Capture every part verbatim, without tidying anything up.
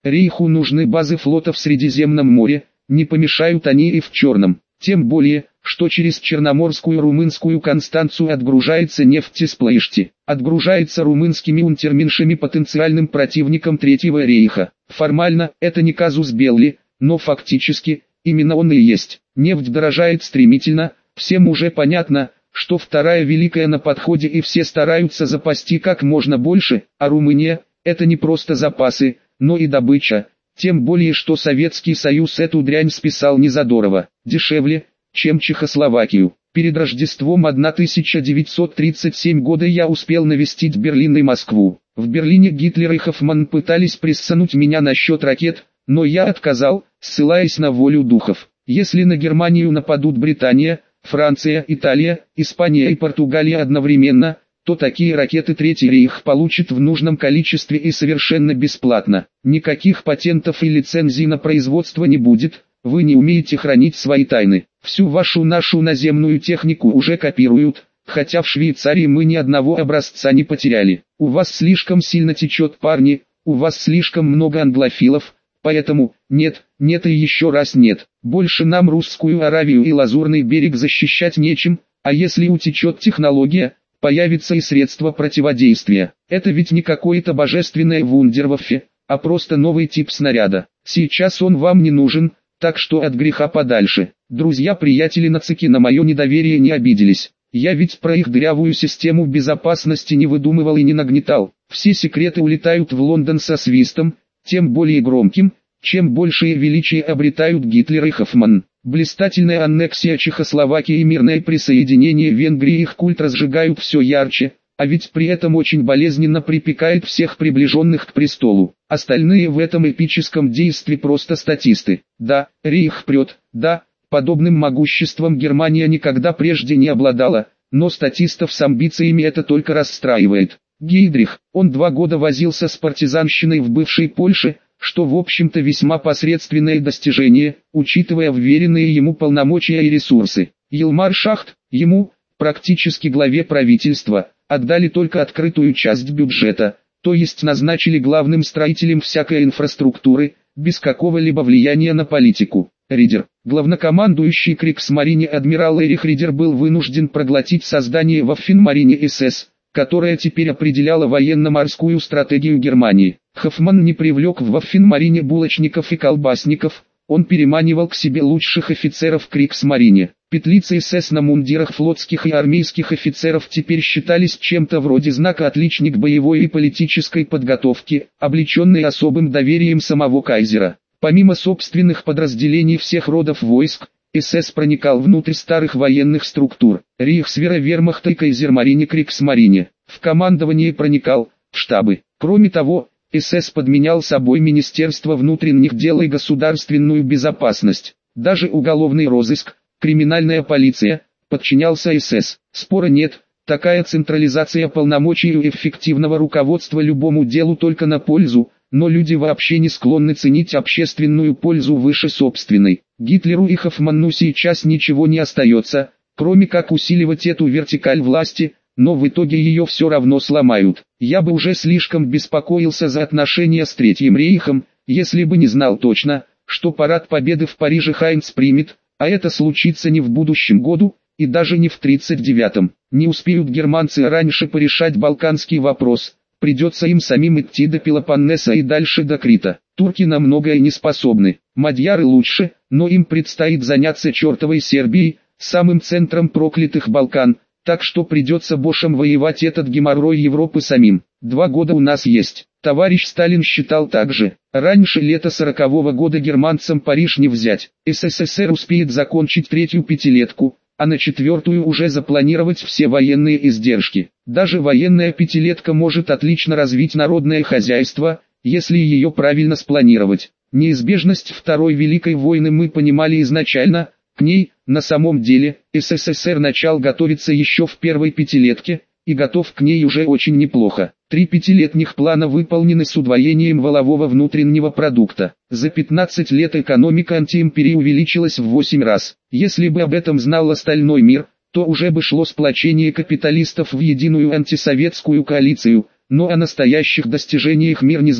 Рейху нужны базы флота в Средиземном море, не помешают они и в Черном. Тем более, что через Черноморскую румынскую Констанцию отгружается нефть из Плоешти. Отгружается румынскими унтерменшами потенциальным противником Третьего рейха. Формально, это не казус белли, но фактически, именно он и есть. Нефть дорожает стремительно, всем уже понятно, что Вторая Великая на подходе и все стараются запасти как можно больше, а Румыния – это не просто запасы, но и добыча. Тем более, что Советский Союз эту дрянь списал незадорого, дешевле, чем Чехословакию. Перед Рождеством тысяча девятьсот тридцать седьмого года я успел навестить Берлин и Москву. В Берлине Гитлер и Хоффман пытались прессануть меня насчет ракет, но я отказал, ссылаясь на волю духов. Если на Германию нападут Британия, Франция, Италия, Испания и Португалия одновременно, то такие ракеты Третий рейх получит в нужном количестве и совершенно бесплатно. Никаких патентов и лицензий на производство не будет, вы не умеете хранить свои тайны. Всю вашу нашу наземную технику уже копируют, хотя в Швейцарии мы ни одного образца не потеряли. У вас слишком сильно течет, парни, у вас слишком много англофилов, поэтому, нет, нет и еще раз нет. Больше нам Русскую Аравию и Лазурный берег защищать нечем, а если утечет технология, появится и средства противодействия. Это ведь не какое-то божественное вундерваффе, а просто новый тип снаряда. Сейчас он вам не нужен, так что от греха подальше. Друзья-приятели нацики на мое недоверие не обиделись. Я ведь про их дырявую систему безопасности не выдумывал и не нагнетал. Все секреты улетают в Лондон со свистом, тем более громким, чем большее величие обретают Гитлер и Хоффман. Блистательная аннексия Чехословакии и мирное присоединение Венгрии их культ разжигают все ярче, а ведь при этом очень болезненно припекает всех приближенных к престолу. Остальные в этом эпическом действии просто статисты. Да, рейх прет, да, подобным могуществом Германия никогда прежде не обладала, но статистов с амбициями это только расстраивает. Гейдрих, он два года возился с партизанщиной в бывшей Польше, что в общем-то весьма посредственное достижение, учитывая вверенные ему полномочия и ресурсы. Елмар Шахт, ему, практически главе правительства, отдали только открытую часть бюджета, то есть назначили главным строителем всякой инфраструктуры, без какого-либо влияния на политику. Ридер, главнокомандующий Кригсмарине адмирал Эрих Ридер был вынужден проглотить создание Waffen-Marine эс эс, которая теперь определяла военно-морскую стратегию Германии. Хоффман не привлек в Waffen-Marine булочников и колбасников, он переманивал к себе лучших офицеров Кригсмарине. Петлицы эс эс на мундирах флотских и армейских офицеров теперь считались чем-то вроде знака отличник боевой и политической подготовки, облеченный особым доверием самого кайзера. Помимо собственных подразделений всех родов войск, эс эс проникал внутрь старых военных структур, Рейхсвера, Вермахта и Кайзермарине, Кригсмарине. В командование проникал, в штабы. Кроме того, эс эс подменял собой Министерство внутренних дел и государственную безопасность. Даже уголовный розыск, криминальная полиция, подчинялся эс эс. Спора нет, такая централизация полномочий и эффективного руководства любому делу только на пользу, но люди вообще не склонны ценить общественную пользу выше собственной. Гитлеру и Хоффману сейчас ничего не остается, кроме как усиливать эту вертикаль власти, но в итоге ее все равно сломают. Я бы уже слишком беспокоился за отношения с Третьим рейхом, если бы не знал точно, что парад победы в Париже Хайнц примет, а это случится не в будущем году, и даже не в тридцать девятом. Не успеют германцы раньше порешать балканский вопрос, придется им самим идти до Пелопоннеса и дальше до Крита. Турки на многое не способны, мадьяры лучше, но им предстоит заняться чертовой Сербией, самым центром проклятых Балкан, так что придется бошам воевать этот геморрой Европы самим. Два года у нас есть. Товарищ Сталин считал так же. Раньше лета сорокового года германцам Париж не взять. эс эс эс эр успеет закончить третью пятилетку, а на четвертую уже запланировать все военные издержки. Даже военная пятилетка может отлично развить народное хозяйство, если ее правильно спланировать. Неизбежность Второй Великой войны мы понимали изначально, к ней, на самом деле, эс эс эс эр начал готовиться еще в первой пятилетке, и готов к ней уже очень неплохо. Три пятилетних плана выполнены с удвоением валового внутреннего продукта. За пятнадцать лет экономика антиимперии увеличилась в восемь раз. Если бы об этом знал остальной мир, то уже бы шло сплочение капиталистов в единую антисоветскую коалицию, но о настоящих достижениях мир не знал.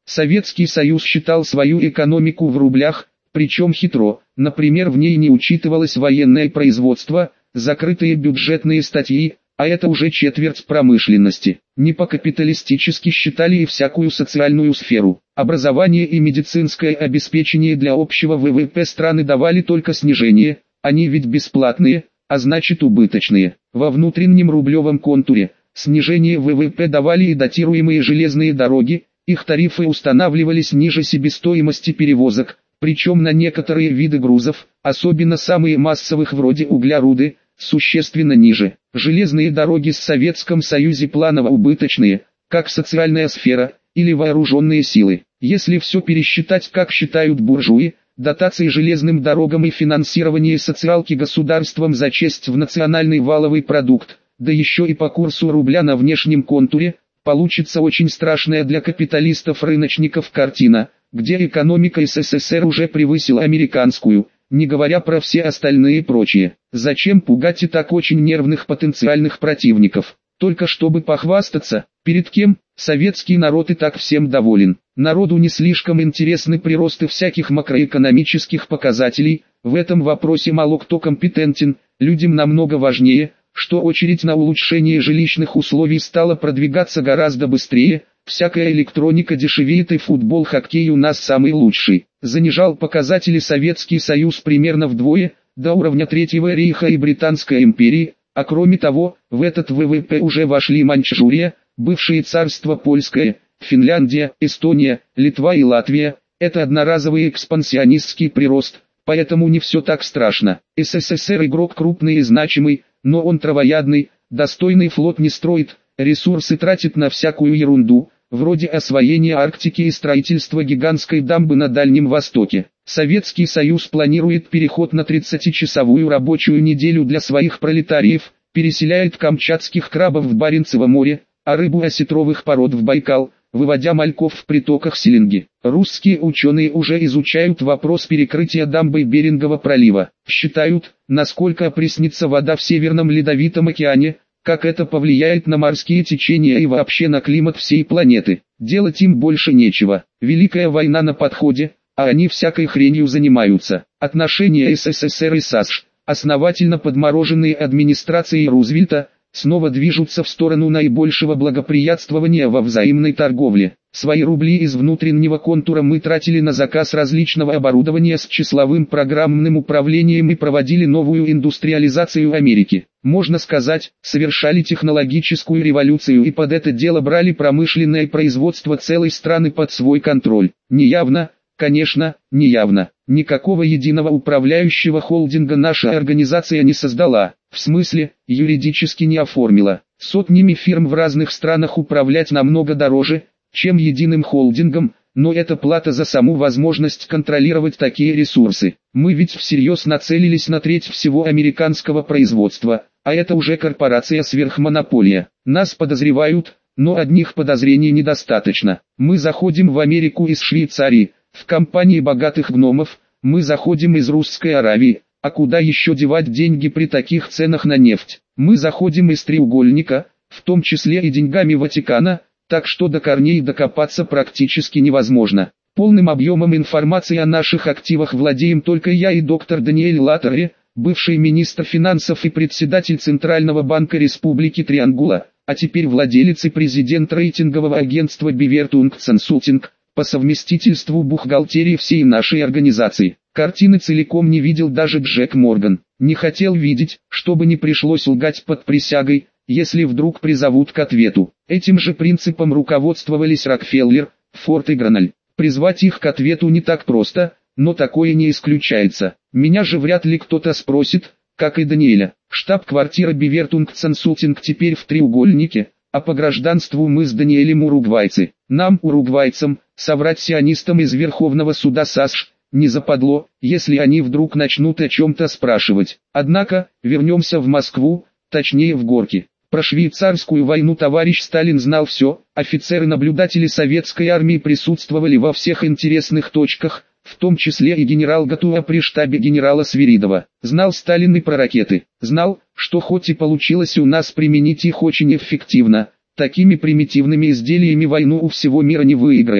Советский Союз считал свою экономику в рублях, причем хитро, например, в ней не учитывалось военное производство, закрытые бюджетные статьи, а это уже четверть промышленности. Не по-капиталистически считали и всякую социальную сферу. Образование и медицинское обеспечение для общего вэ вэ пэ страны давали только снижение, они ведь бесплатные, а значит убыточные. Во внутреннем рублевом контуре, снижение вэ вэ пэ давали и датируемые железные дороги, их тарифы устанавливались ниже себестоимости перевозок, причем на некоторые виды грузов, особенно самые массовых вроде угля-руды, существенно ниже. Железные дороги в Советском Союзе планово убыточные, как социальная сфера, или вооруженные силы. Если все пересчитать, как считают буржуи, дотации железным дорогам и финансирование социалки государством за честь в национальный валовый продукт, да еще и по курсу рубля на внешнем контуре, получится очень страшная для капиталистов-рыночников картина, где экономика эс эс эс эр уже превысила американскую, не говоря про все остальные прочие. Зачем пугать и так очень нервных потенциальных противников? Только чтобы похвастаться, перед кем? Советский народ и так всем доволен. Народу не слишком интересны приросты всяких макроэкономических показателей, в этом вопросе мало кто компетентен, людям намного важнее, что очередь на улучшение жилищных условий стала продвигаться гораздо быстрее, всякая электроника дешевеет и футбол, хоккей у нас самый лучший. Занижал показатели Советский Союз примерно вдвое, до уровня Третьего рейха и Британской империи, а кроме того, в этот вэ вэ пэ уже вошли Маньчжурия, бывшее царство Польское, Финляндия, Эстония, Литва и Латвия. Это одноразовый экспансионистский прирост, поэтому не все так страшно. эс эс эс эр игрок крупный и значимый, но он травоядный, достойный флот не строит, ресурсы тратит на всякую ерунду, вроде освоения Арктики и строительства гигантской дамбы на Дальнем Востоке. Советский Союз планирует переход на тридцатичасовую рабочую неделю для своих пролетариев, переселяет камчатских крабов в Баренцево море, а рыбу осетровых пород в Байкал, выводя мальков в притоках Селенги. Русские ученые уже изучают вопрос перекрытия дамбой Берингового пролива. Считают, насколько опреснится вода в Северном Ледовитом океане, как это повлияет на морские течения и вообще на климат всей планеты. Делать им больше нечего. Великая война на подходе, а они всякой хренью занимаются. Отношения эс эс эс эр и САСШ, основательно подмороженные администрацией Рузвельта, снова движутся в сторону наибольшего благоприятствования во взаимной торговле. Свои рубли из внутреннего контура мы тратили на заказ различного оборудования с числовым программным управлением и проводили новую индустриализацию Америки. Можно сказать, совершали технологическую революцию и под это дело брали промышленное производство целой страны под свой контроль. Неявно, конечно, неявно. Никакого единого управляющего холдинга наша организация не создала, в смысле, юридически не оформила. Сотнями фирм в разных странах управлять намного дороже, чем единым холдингом, но это плата за саму возможность контролировать такие ресурсы. Мы ведь всерьез нацелились на треть всего американского производства, а это уже корпорация-сверхмонополия. Нас подозревают, но одних подозрений недостаточно. Мы заходим в Америку из Швейцарии, в компании богатых гномов, мы заходим из Русской Аравии, а куда еще девать деньги при таких ценах на нефть? Мы заходим из треугольника, в том числе и деньгами Ватикана, так что до корней докопаться практически невозможно. Полным объемом информации о наших активах владеем только я и доктор Даниэль Латтери, бывший министр финансов и председатель Центрального банка Республики Триангула, а теперь владелец и президент рейтингового агентства Bevertung Consulting, по совместительству бухгалтерии всей нашей организации. Картины целиком не видел даже Джек Морган. Не хотел видеть, чтобы не пришлось лгать под присягой, если вдруг призовут к ответу. Этим же принципом руководствовались Рокфеллер, Форд и Граналь. Призвать их к ответу не так просто, но такое не исключается. Меня же вряд ли кто-то спросит, как и Даниэля. Штаб-квартира Bevertung Consulting теперь в треугольнике, а по гражданству мы с Даниэлем уругвайцы. Нам, уругвайцам, соврать сионистам из Верховного суда САСШ не западло, если они вдруг начнут о чем-то спрашивать. Однако, вернемся в Москву, точнее в Горки. Про швейцарскую войну товарищ Сталин знал все, офицеры-наблюдатели советской армии присутствовали во всех интересных точках, в том числе и генерал Гатуа при штабе генерала Свиридова. Знал Сталин и про ракеты, знал, что хоть и получилось у нас применить их очень эффективно, такими примитивными изделиями войну у всего мира не выиграешь.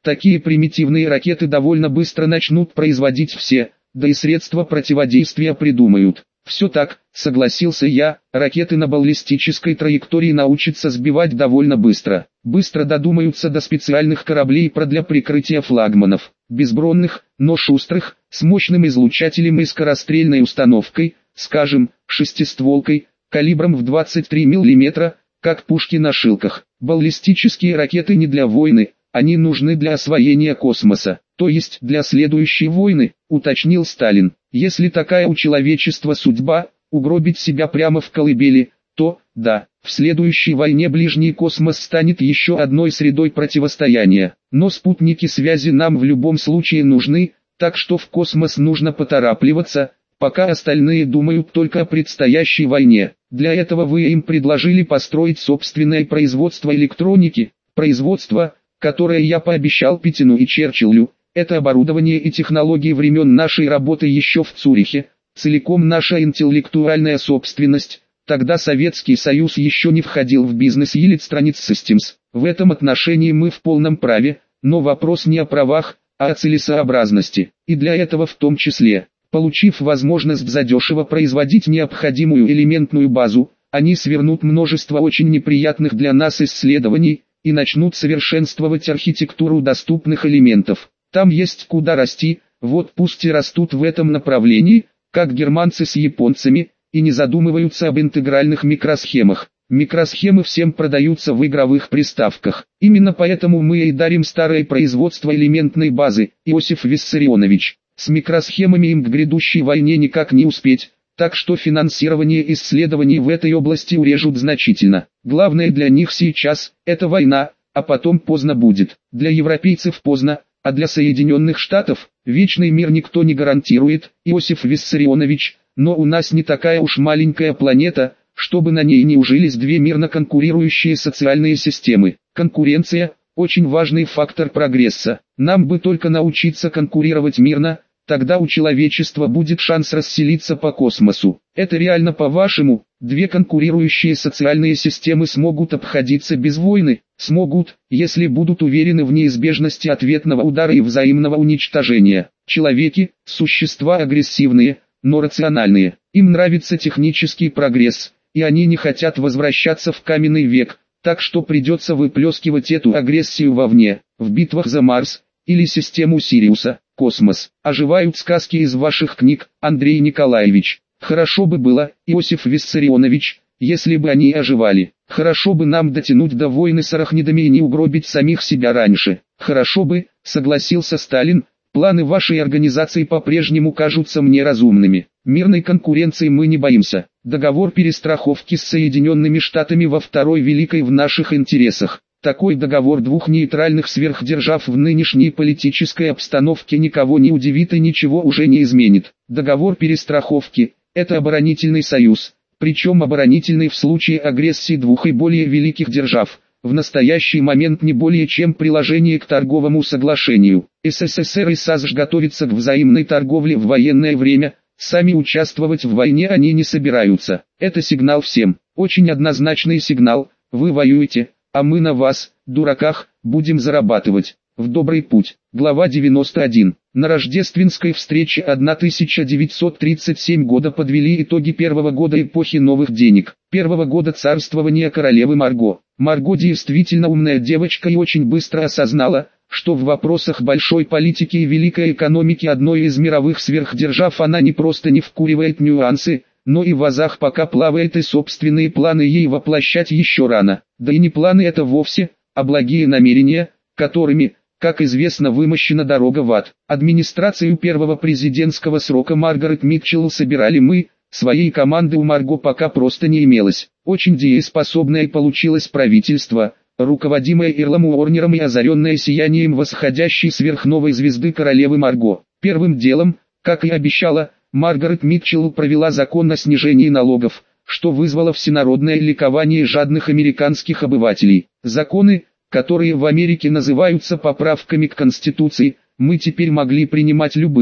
Такие примитивные ракеты довольно быстро начнут производить все, да и средства противодействия придумают. Все так, согласился я, ракеты на баллистической траектории научатся сбивать довольно быстро. Быстро додумаются до специальных кораблей про для прикрытия флагманов, безбронных, но шустрых, с мощным излучателем и скорострельной установкой, скажем, шестистволкой, калибром в двадцать три миллиметра, как пушки на шилках. Баллистические ракеты не для войны, они нужны для освоения космоса, то есть для следующей войны, уточнил Сталин. Если такая у человечества судьба, угробить себя прямо в колыбели, то, да, в следующей войне ближний космос станет еще одной средой противостояния. Но спутники связи нам в любом случае нужны, так что в космос нужно поторапливаться, пока остальные думают только о предстоящей войне. Для этого вы им предложили построить собственное производство электроники, производство, которое я пообещал Петину и Черчиллю. Это оборудование и технологии времен нашей работы еще в Цюрихе, целиком наша интеллектуальная собственность. Тогда Советский Союз еще не входил в бизнес Electronics Systems. В этом отношении мы в полном праве, но вопрос не о правах, а о целесообразности. И для этого в том числе, получив возможность задешево производить необходимую элементную базу, они свернут множество очень неприятных для нас исследований и начнут совершенствовать архитектуру доступных элементов. Там есть куда расти, вот пусть и растут в этом направлении, как германцы с японцами, и не задумываются об интегральных микросхемах. Микросхемы всем продаются в игровых приставках. Именно поэтому мы и дарим старое производство элементной базы, Иосиф Виссарионович. С микросхемами им к грядущей войне никак не успеть, так что финансирование исследований в этой области урежут значительно. Главное для них сейчас – это война, а потом поздно будет. Для европейцев поздно. А для Соединенных Штатов, вечный мир никто не гарантирует, Иосиф Виссарионович, но у нас не такая уж маленькая планета, чтобы на ней не ужились две мирно конкурирующие социальные системы. Конкуренция – очень важный фактор прогресса. Нам бы только научиться конкурировать мирно, тогда у человечества будет шанс расселиться по космосу. Это реально по-вашему? Две конкурирующие социальные системы смогут обходиться без войны? Смогут, если будут уверены в неизбежности ответного удара и взаимного уничтожения. Человеки – существа агрессивные, но рациональные. Им нравится технический прогресс, и они не хотят возвращаться в каменный век, так что придется выплескивать эту агрессию вовне, в битвах за Марс, или систему Сириуса, космос. Оживают сказки из ваших книг, Андрей Николаевич. Хорошо бы было, Иосиф Виссарионович, если бы они оживали. Хорошо бы нам дотянуть до войны с арахнидами и не угробить самих себя раньше. Хорошо бы, согласился Сталин, планы вашей организации по-прежнему кажутся мне разумными. Мирной конкуренции мы не боимся. Договор перестраховки с Соединенными Штатами во Второй Великой в наших интересах. Такой договор двух нейтральных сверхдержав в нынешней политической обстановке никого не удивит и ничего уже не изменит. Договор перестраховки – это оборонительный союз, причем оборонительный в случае агрессии двух и более великих держав, в настоящий момент не более чем приложение к торговому соглашению. СССР и САСШ готовятся к взаимной торговле в военное время, сами участвовать в войне они не собираются. Это сигнал всем, очень однозначный сигнал: вы воюете, а мы на вас, дураках, будем зарабатывать. В добрый путь. Глава девяносто один. На рождественской встрече тысяча девятьсот тридцать седьмого года подвели итоги первого года эпохи новых денег, первого года царствования королевы Марго. Марго действительно умная девочка и очень быстро осознала, что в вопросах большой политики и великой экономики одной из мировых сверхдержав она не просто не вкуривает нюансы, но и в вазах пока плавает, и собственные планы ей воплощать еще рано. Да и не планы это вовсе, а благие намерения, которыми, как известно, вымощена дорога в ад. Администрацию первого президентского срока Маргарет Митчелл собирали мы, своей команды у Марго пока просто не имелось. Очень дееспособное получилось правительство, руководимое Ирлом Уорнером и озаренное сиянием восходящей сверхновой звезды королевы Марго. Первым делом, как и обещала, Маргарет Митчелл провела закон о снижении налогов, что вызвало всенародное ликование жадных американских обывателей. Законы, которые в Америке называются поправками к Конституции, мы теперь могли принимать любые,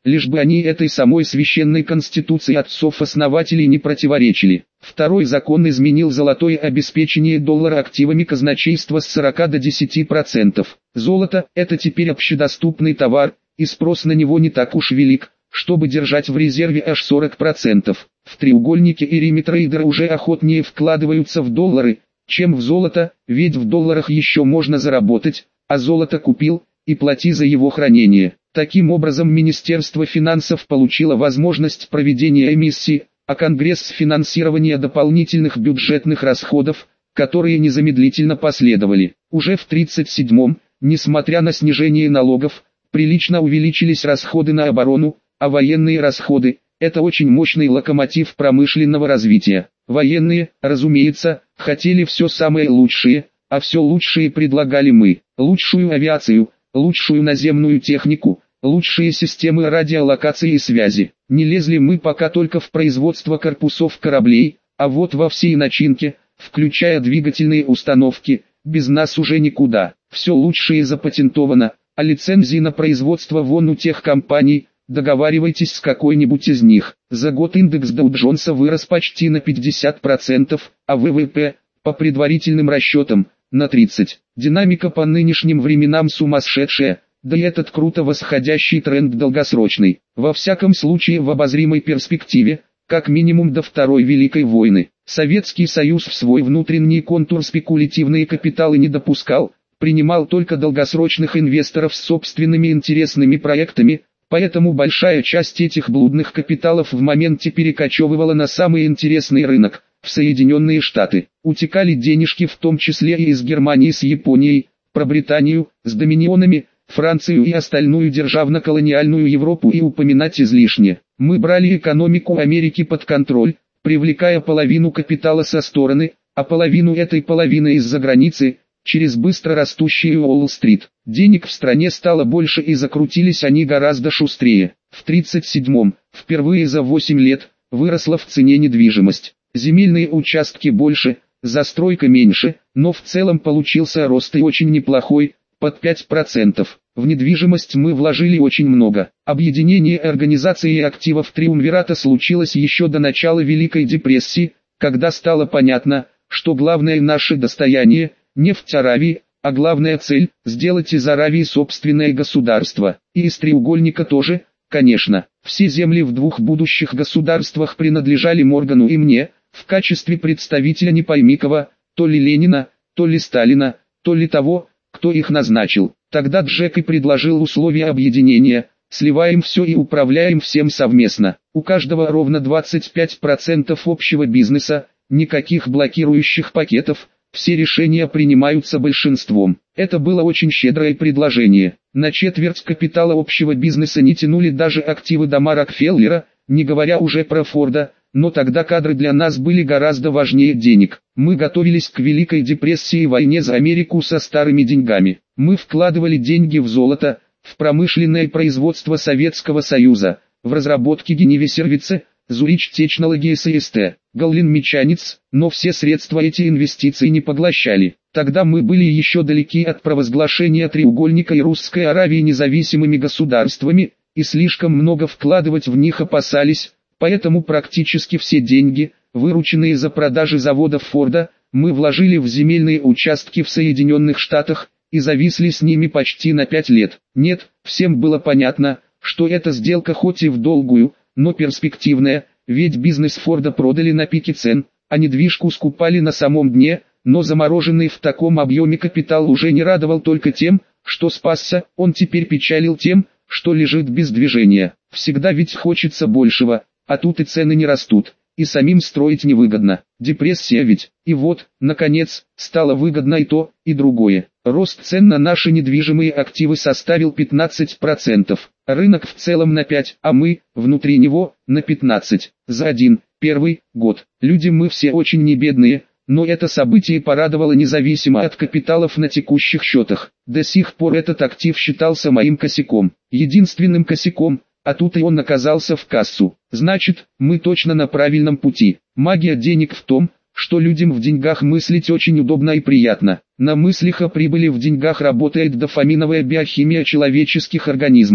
лишь бы они этой самой священной конституции отцов-основателей не противоречили. Второй закон изменил золотое обеспечение доллара активами казначейства с сорока до десяти процентов. Золото – это теперь общедоступный товар, и спрос на него не так уж велик, чтобы держать в резерве аж сорок процентов. В треугольнике и риме-трейдеры уже охотнее вкладываются в доллары, чем в золото, ведь в долларах еще можно заработать, а золото купил, и плати за его хранение. Таким образом, Министерство финансов получило возможность проведения эмиссии, а Конгресс финансирования дополнительных бюджетных расходов, которые незамедлительно последовали. Уже в тридцать седьмом, несмотря на снижение налогов, прилично увеличились расходы на оборону, а военные расходы – это очень мощный локомотив промышленного развития. Военные, разумеется, хотели все самое лучшее, а все лучшее предлагали мы. Лучшую авиацию, лучшую наземную технику, лучшие системы радиолокации и связи. Не лезли мы пока только в производство корпусов кораблей, а вот во всей начинке, включая двигательные установки, без нас уже никуда. Все лучшее запатентовано, а лицензии на производство вон у тех компаний, договаривайтесь с какой-нибудь из них. За год индекс Доу Джонса вырос почти на пятьдесят процентов, а вэ вэ пэ, по предварительным расчетам, на тридцать процентов. Динамика по нынешним временам сумасшедшая, да и этот круто восходящий тренд долгосрочный. Во всяком случае в обозримой перспективе, как минимум до Второй Великой войны. Советский Союз в свой внутренний контур спекулятивные капиталы не допускал, принимал только долгосрочных инвесторов с собственными интересными проектами, поэтому большая часть этих блудных капиталов в моменте перекочевывала на самый интересный рынок, в Соединенные Штаты. Утекали денежки в том числе и из Германии с Японией, про Британию, с доминионами, Францию и остальную державно-колониальную Европу и упоминать излишне. Мы брали экономику Америки под контроль, привлекая половину капитала со стороны, а половину этой половины из-за границы, через быстро растущую Уолл-стрит. Денег в стране стало больше и закрутились они гораздо шустрее. В тридцать седьмом, впервые за восемь лет, выросла в цене недвижимость. Земельные участки больше, застройка меньше, но в целом получился рост и очень неплохой, под пять процентов. В недвижимость мы вложили очень много. Объединение организации активов Триумвирата случилось еще до начала Великой депрессии, когда стало понятно, что главное наше достояние – нефть Аравии, а главная цель – сделать из Аравии собственное государство. И из треугольника тоже, конечно. Все земли в двух будущих государствах принадлежали Моргану и мне, в качестве представителя не пойми кого, то ли Ленина, то ли Сталина, то ли того, кто их назначил. Тогда Джек и предложил условия объединения: сливаем все и управляем всем совместно. У каждого ровно двадцать пять процентов общего бизнеса, никаких блокирующих пакетов, все решения принимаются большинством. Это было очень щедрое предложение. На четверть капитала общего бизнеса не тянули даже активы дома Рокфеллера, не говоря уже про Форда, но тогда кадры для нас были гораздо важнее денег. Мы готовились к Великой депрессии и войне за Америку со старыми деньгами. Мы вкладывали деньги в золото, в промышленное производство Советского Союза, в разработки Геневи Сервице, Зурич Технологиес и СТ, Галлин Мечанец, но все средства эти инвестиции не поглощали. Тогда мы были еще далеки от провозглашения треугольника и Русской Аравии независимыми государствами, и слишком много вкладывать в них опасались, поэтому практически все деньги, вырученные за продажи заводов Форда, мы вложили в земельные участки в Соединенных Штатах, и зависли с ними почти на пять лет. Нет, всем было понятно, что эта сделка хоть и в долгую, но перспективная, ведь бизнес Форда продали на пике цен, а недвижку скупали на самом дне, но замороженный в таком объеме капитал уже не радовал только тем, что спасся, он теперь печалил тем, что лежит без движения. Всегда ведь хочется большего, а тут и цены не растут, и самим строить невыгодно. Депрессия ведь, и вот, наконец, стало выгодно и то, и другое. Рост цен на наши недвижимые активы составил пятнадцать процентов, рынок в целом на пять процентов, а мы, внутри него, на пятнадцать процентов. За один, первый, год. Люди мы все очень небедные, но это событие порадовало независимо от капиталов на текущих счетах. До сих пор этот актив считался моим косяком, единственным косяком, а тут и он оказался в кассу. Значит, мы точно на правильном пути. Магия денег в том, что людям в деньгах мыслить очень удобно и приятно. На мыслях о прибыли в деньгах работает дофаминовая биохимия человеческих организмов.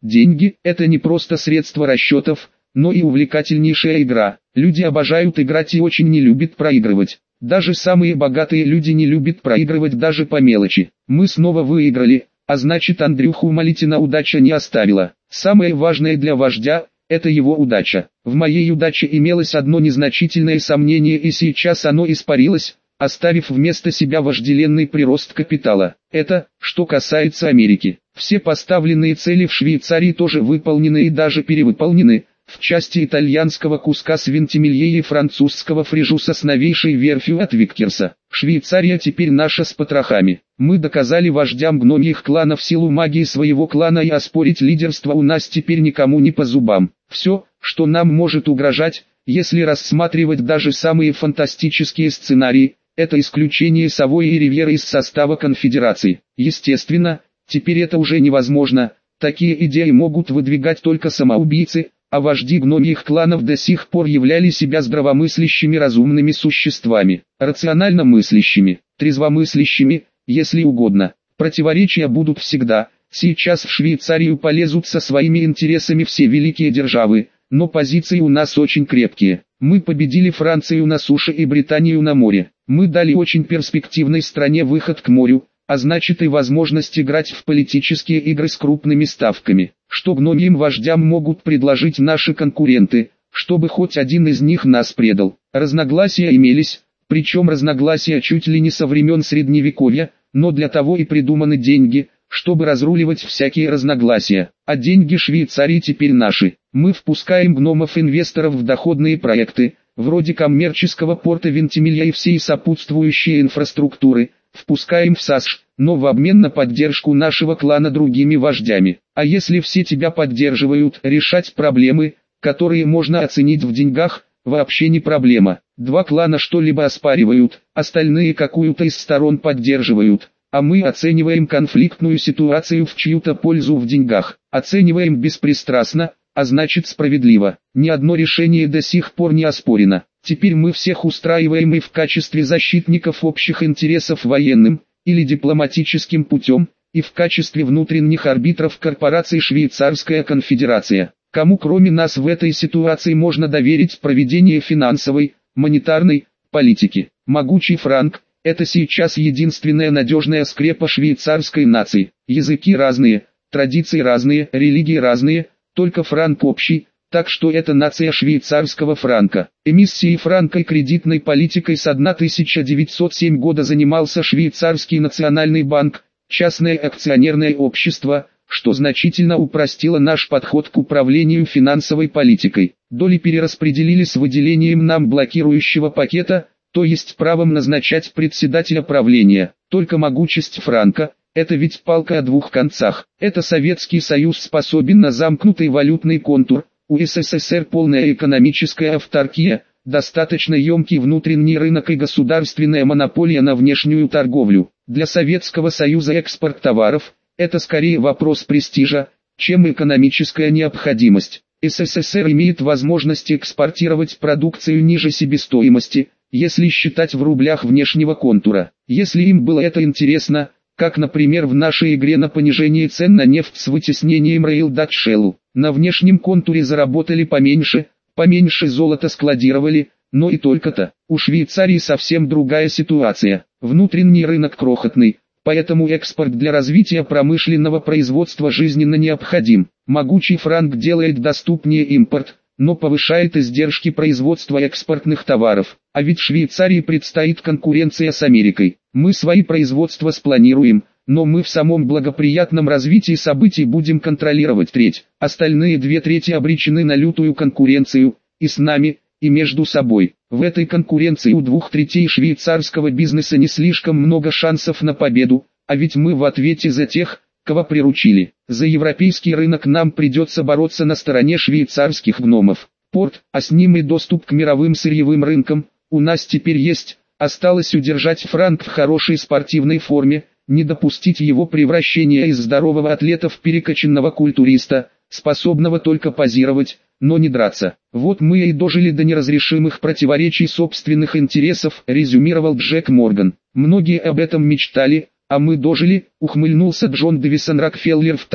Деньги – это не просто средство расчетов, но и увлекательнейшая игра. Люди обожают играть и очень не любят проигрывать. Даже самые богатые люди не любят проигрывать даже по мелочи. Мы снова выиграли, а значит Андрюху Малитина удача не оставила. Самое важное для вождя – это его удача. В моей удаче имелось одно незначительное сомнение, и сейчас оно испарилось, оставив вместо себя вожделенный прирост капитала. Это, что касается Америки. Все поставленные цели в Швейцарии тоже выполнены и даже перевыполнены. В части итальянского куска с Вентимилье и французского фрижуса с новейшей верфью от Виккерса. Швейцария теперь наша с потрохами. Мы доказали вождям гномьих кланов силу магии своего клана, и оспорить лидерство у нас теперь никому не по зубам. Все, что нам может угрожать, если рассматривать даже самые фантастические сценарии, это исключение Савойи и Ривьеры из состава конфедерации. Естественно, теперь это уже невозможно. Такие идеи могут выдвигать только самоубийцы, а вожди гномьих кланов до сих пор являли себя здравомыслящими разумными существами, рационально мыслящими, трезвомыслящими, если угодно. Противоречия будут всегда. Сейчас в Швейцарию полезут со своими интересами все великие державы, но позиции у нас очень крепкие. Мы победили Францию на суше и Британию на море. Мы дали очень перспективной стране выход к морю, а значит и возможность играть в политические игры с крупными ставками. Что гномьим вождям могут предложить наши конкуренты, чтобы хоть один из них нас предал? Разногласия имелись, причем разногласия чуть ли не со времен Средневековья, но для того и придуманы деньги, чтобы разруливать всякие разногласия. А деньги Швейцарии теперь наши. Мы впускаем гномов-инвесторов в доходные проекты, вроде коммерческого порта Вентимилья и всей сопутствующей инфраструктуры, впускаем в САСШ, но в обмен на поддержку нашего клана другими вождями. А если все тебя поддерживают, решать проблемы, которые можно оценить в деньгах, вообще не проблема. Два клана что-либо оспаривают, остальные какую-то из сторон поддерживают, а мы оцениваем конфликтную ситуацию в чью-то пользу в деньгах. Оцениваем беспристрастно, а значит справедливо. Ни одно решение до сих пор не оспорено. Теперь мы всех устраиваем и в качестве защитников общих интересов военным или дипломатическим путем, и в качестве внутренних арбитров корпорации Швейцарская конфедерация. Кому кроме нас в этой ситуации можно доверить проведение финансовой, монетарной политики? Могучий франк – это сейчас единственная надежная скрепа швейцарской нации. Языки разные, традиции разные, религии разные, только франк общий. Так что это нация швейцарского франка. Эмиссией франка и кредитной политикой с тысяча девятьсот седьмого года занимался Швейцарский национальный банк, частное акционерное общество, что значительно упростило наш подход к управлению финансовой политикой. Доли перераспределили с выделением нам блокирующего пакета, то есть правом назначать председателя правления. Только могучесть франка – это ведь палка о двух концах. Это Советский Союз способен на замкнутый валютный контур. У СССР полная экономическая авторкия, достаточно емкий внутренний рынок и государственная монополия на внешнюю торговлю. Для Советского Союза экспорт товаров – это скорее вопрос престижа, чем экономическая необходимость. СССР имеет возможность экспортировать продукцию ниже себестоимости, если считать в рублях внешнего контура. Если им было это интересно, как, например, в нашей игре на понижение цен на нефть с вытеснением Royal Dutch Shell. На внешнем контуре заработали поменьше, поменьше золота складировали, но и только-то. У Швейцарии совсем другая ситуация. Внутренний рынок крохотный, поэтому экспорт для развития промышленного производства жизненно необходим. Могучий франк делает доступнее импорт, но повышает издержки производства экспортных товаров. А ведь Швейцарии предстоит конкуренция с Америкой. Мы свои производства спланируем, но мы в самом благоприятном развитии событий будем контролировать треть. Остальные две трети обречены на лютую конкуренцию, и с нами, и между собой. В этой конкуренции у двух третей швейцарского бизнеса не слишком много шансов на победу, а ведь мы в ответе за тех, кого приручили. За европейский рынок нам придется бороться на стороне швейцарских гномов. Порт, а с ним и доступ к мировым сырьевым рынкам, у нас теперь есть. Осталось удержать франк в хорошей спортивной форме, не допустить его превращения из здорового атлета в перекачанного культуриста, способного только позировать, но не драться. Вот мы и дожили до неразрешимых противоречий собственных интересов, резюмировал Джек Морган. Многие об этом мечтали, а мы дожили, ухмыльнулся Джон Дэвисон Рокфеллер второй,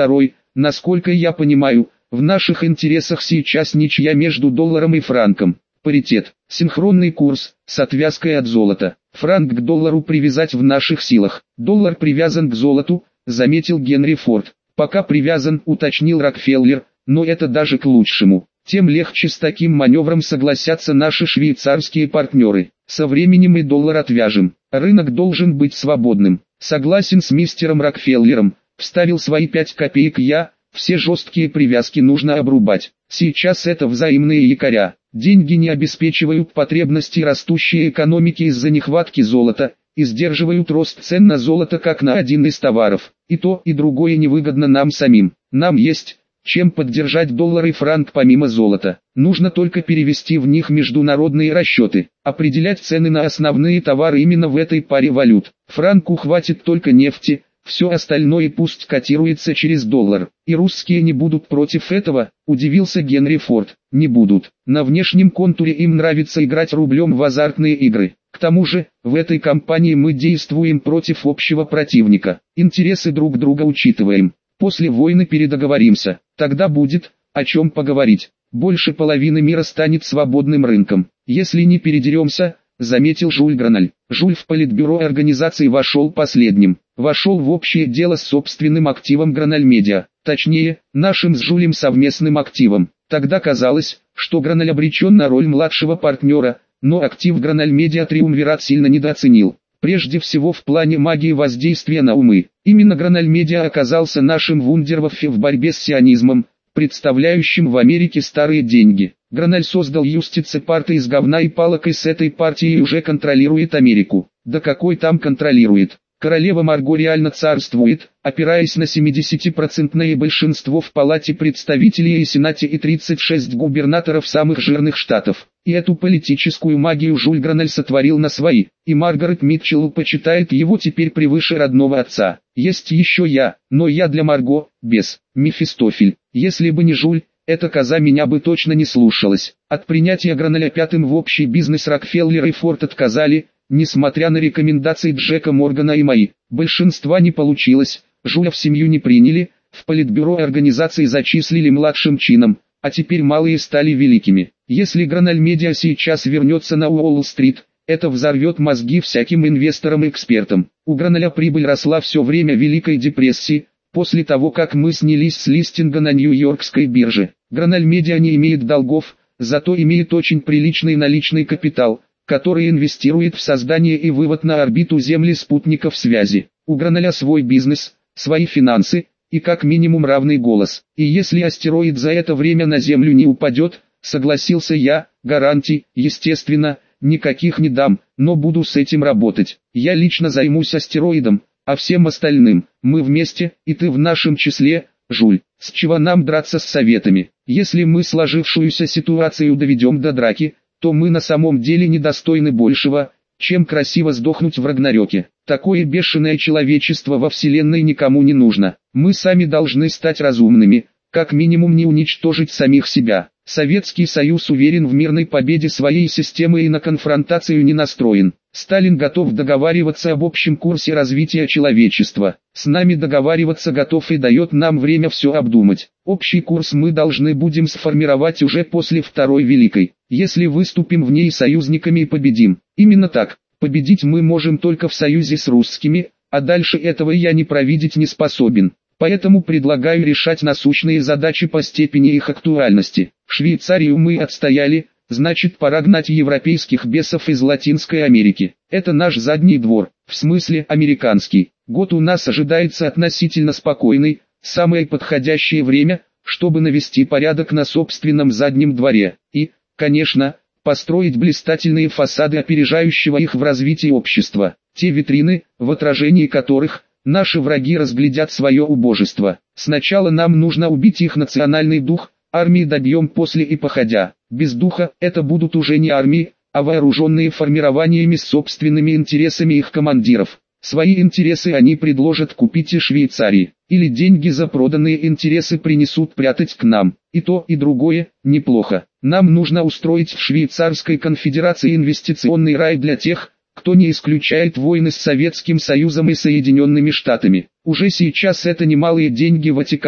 насколько я понимаю, в наших интересах сейчас ничья между долларом и франком. Паритет, синхронный курс, с отвязкой от золота. Франк к доллару привязать в наших силах. Доллар привязан к золоту, заметил Генри Форд. Пока привязан, уточнил Рокфеллер, но это даже к лучшему. Тем легче с таким маневром согласятся наши швейцарские партнеры. Со временем и доллар отвяжем. Рынок должен быть свободным. Согласен с мистером Рокфеллером, вставил свои пять копеек я, все жесткие привязки нужно обрубать. Сейчас это взаимные якоря. Деньги не обеспечивают потребности растущей экономики из-за нехватки золота, и сдерживают рост цен на золото как на один из товаров. И то, и другое невыгодно нам самим. Нам есть чем поддержать доллар и франк помимо золота. Нужно только перевести в них международные расчеты. Определять цены на основные товары именно в этой паре валют. Франку хватит только нефти, все остальное пусть котируется через доллар. И русские не будут против этого, удивился Генри Форд. Не будут. На внешнем контуре им нравится играть рублем в азартные игры. К тому же, в этой кампании мы действуем против общего противника. Интересы друг друга учитываем. После войны передоговоримся, тогда будет, о чем поговорить. Больше половины мира станет свободным рынком. Если не передеремся, заметил Жюль Граналь. Жюль в политбюро организации вошел последним. Вошел в общее дело с собственным активом Граналь Медиа, точнее, нашим с Жюлем совместным активом. Тогда казалось, что Граналь обречен на роль младшего партнера, но актив Граналь Медиа Триумвират сильно недооценил. Прежде всего в плане магии воздействия на умы. Именно Граналь Медиа оказался нашим вундерваффе в борьбе с сионизмом, представляющим в Америке старые деньги. Граналь создал Юстице парты из говна и палок и с этой партией уже контролирует Америку. Да какой там контролирует? Королева Марго реально царствует, опираясь на семидесятипроцентное большинство в Палате представителей и Сенате и тридцать шесть губернаторов самых жирных штатов. И эту политическую магию Жюль Граналь сотворил на свои, и Маргарет Митчелл почитает его теперь превыше родного отца. Есть еще я, но я для Марго, без, Мефистофель. Если бы не Жюль, эта коза меня бы точно не слушалась. От принятия Граналя пятым в общий бизнес Рокфеллер и Форд отказали, несмотря на рекомендации Джека Моргана и мои. Большинства не получилось, Жюля в семью не приняли, в политбюро организации зачислили младшим чином, а теперь малые стали великими. Если Граналь Медиа сейчас вернется на Уолл-стрит, это взорвет мозги всяким инвесторам и экспертам. У Граналя прибыль росла все время Великой депрессии, после того как мы снялись с листинга на Нью-Йоркской бирже. Граналь Медиа не имеет долгов, зато имеет очень приличный наличный капитал, который инвестирует в создание и вывод на орбиту Земли спутников связи. У Граналя свой бизнес, свои финансы, и как минимум равный голос. И если астероид за это время на Землю не упадет, согласился я, гарантий, естественно, никаких не дам, но буду с этим работать. Я лично займусь астероидом, а всем остальным, мы вместе, и ты в нашем числе, Жюль. С чего нам драться с советами? Если мы сложившуюся ситуацию доведем до драки, то мы на самом деле недостойны большего, чем красиво сдохнуть в Рагнарёке. Такое бешеное человечество во Вселенной никому не нужно. Мы сами должны стать разумными, как минимум не уничтожить самих себя. Советский Союз уверен в мирной победе своей системы и на конфронтацию не настроен. Сталин готов договариваться об общем курсе развития человечества. С нами договариваться готов и дает нам время все обдумать. Общий курс мы должны будем сформировать уже после Второй Великой. Если выступим в ней союзниками и победим. Именно так. Победить мы можем только в союзе с русскими, а дальше этого я не провидеть не способен. Поэтому предлагаю решать насущные задачи по степени их актуальности. Швейцарию мы отстояли, значит пора гнать европейских бесов из Латинской Америки. Это наш задний двор, в смысле американский. Год у нас ожидается относительно спокойный, самое подходящее время, чтобы навести порядок на собственном заднем дворе. И, конечно, построить блистательные фасады опережающего их в развитии общества. Те витрины, в отражении которых наши враги разглядят свое убожество. Сначала нам нужно убить их национальный дух, армии добьем после и походя. Без духа это будут уже не армии, а вооруженные формированиями с собственными интересами их командиров. Свои интересы они предложат купить и Швейцарии, или деньги за проданные интересы принесут прятать к нам. И то, и другое, неплохо. Нам нужно устроить в Швейцарской конфедерации инвестиционный рай для тех, кто не исключает войны с Советским Союзом и Соединенными Штатами. Уже сейчас это немалые деньги Ватикана,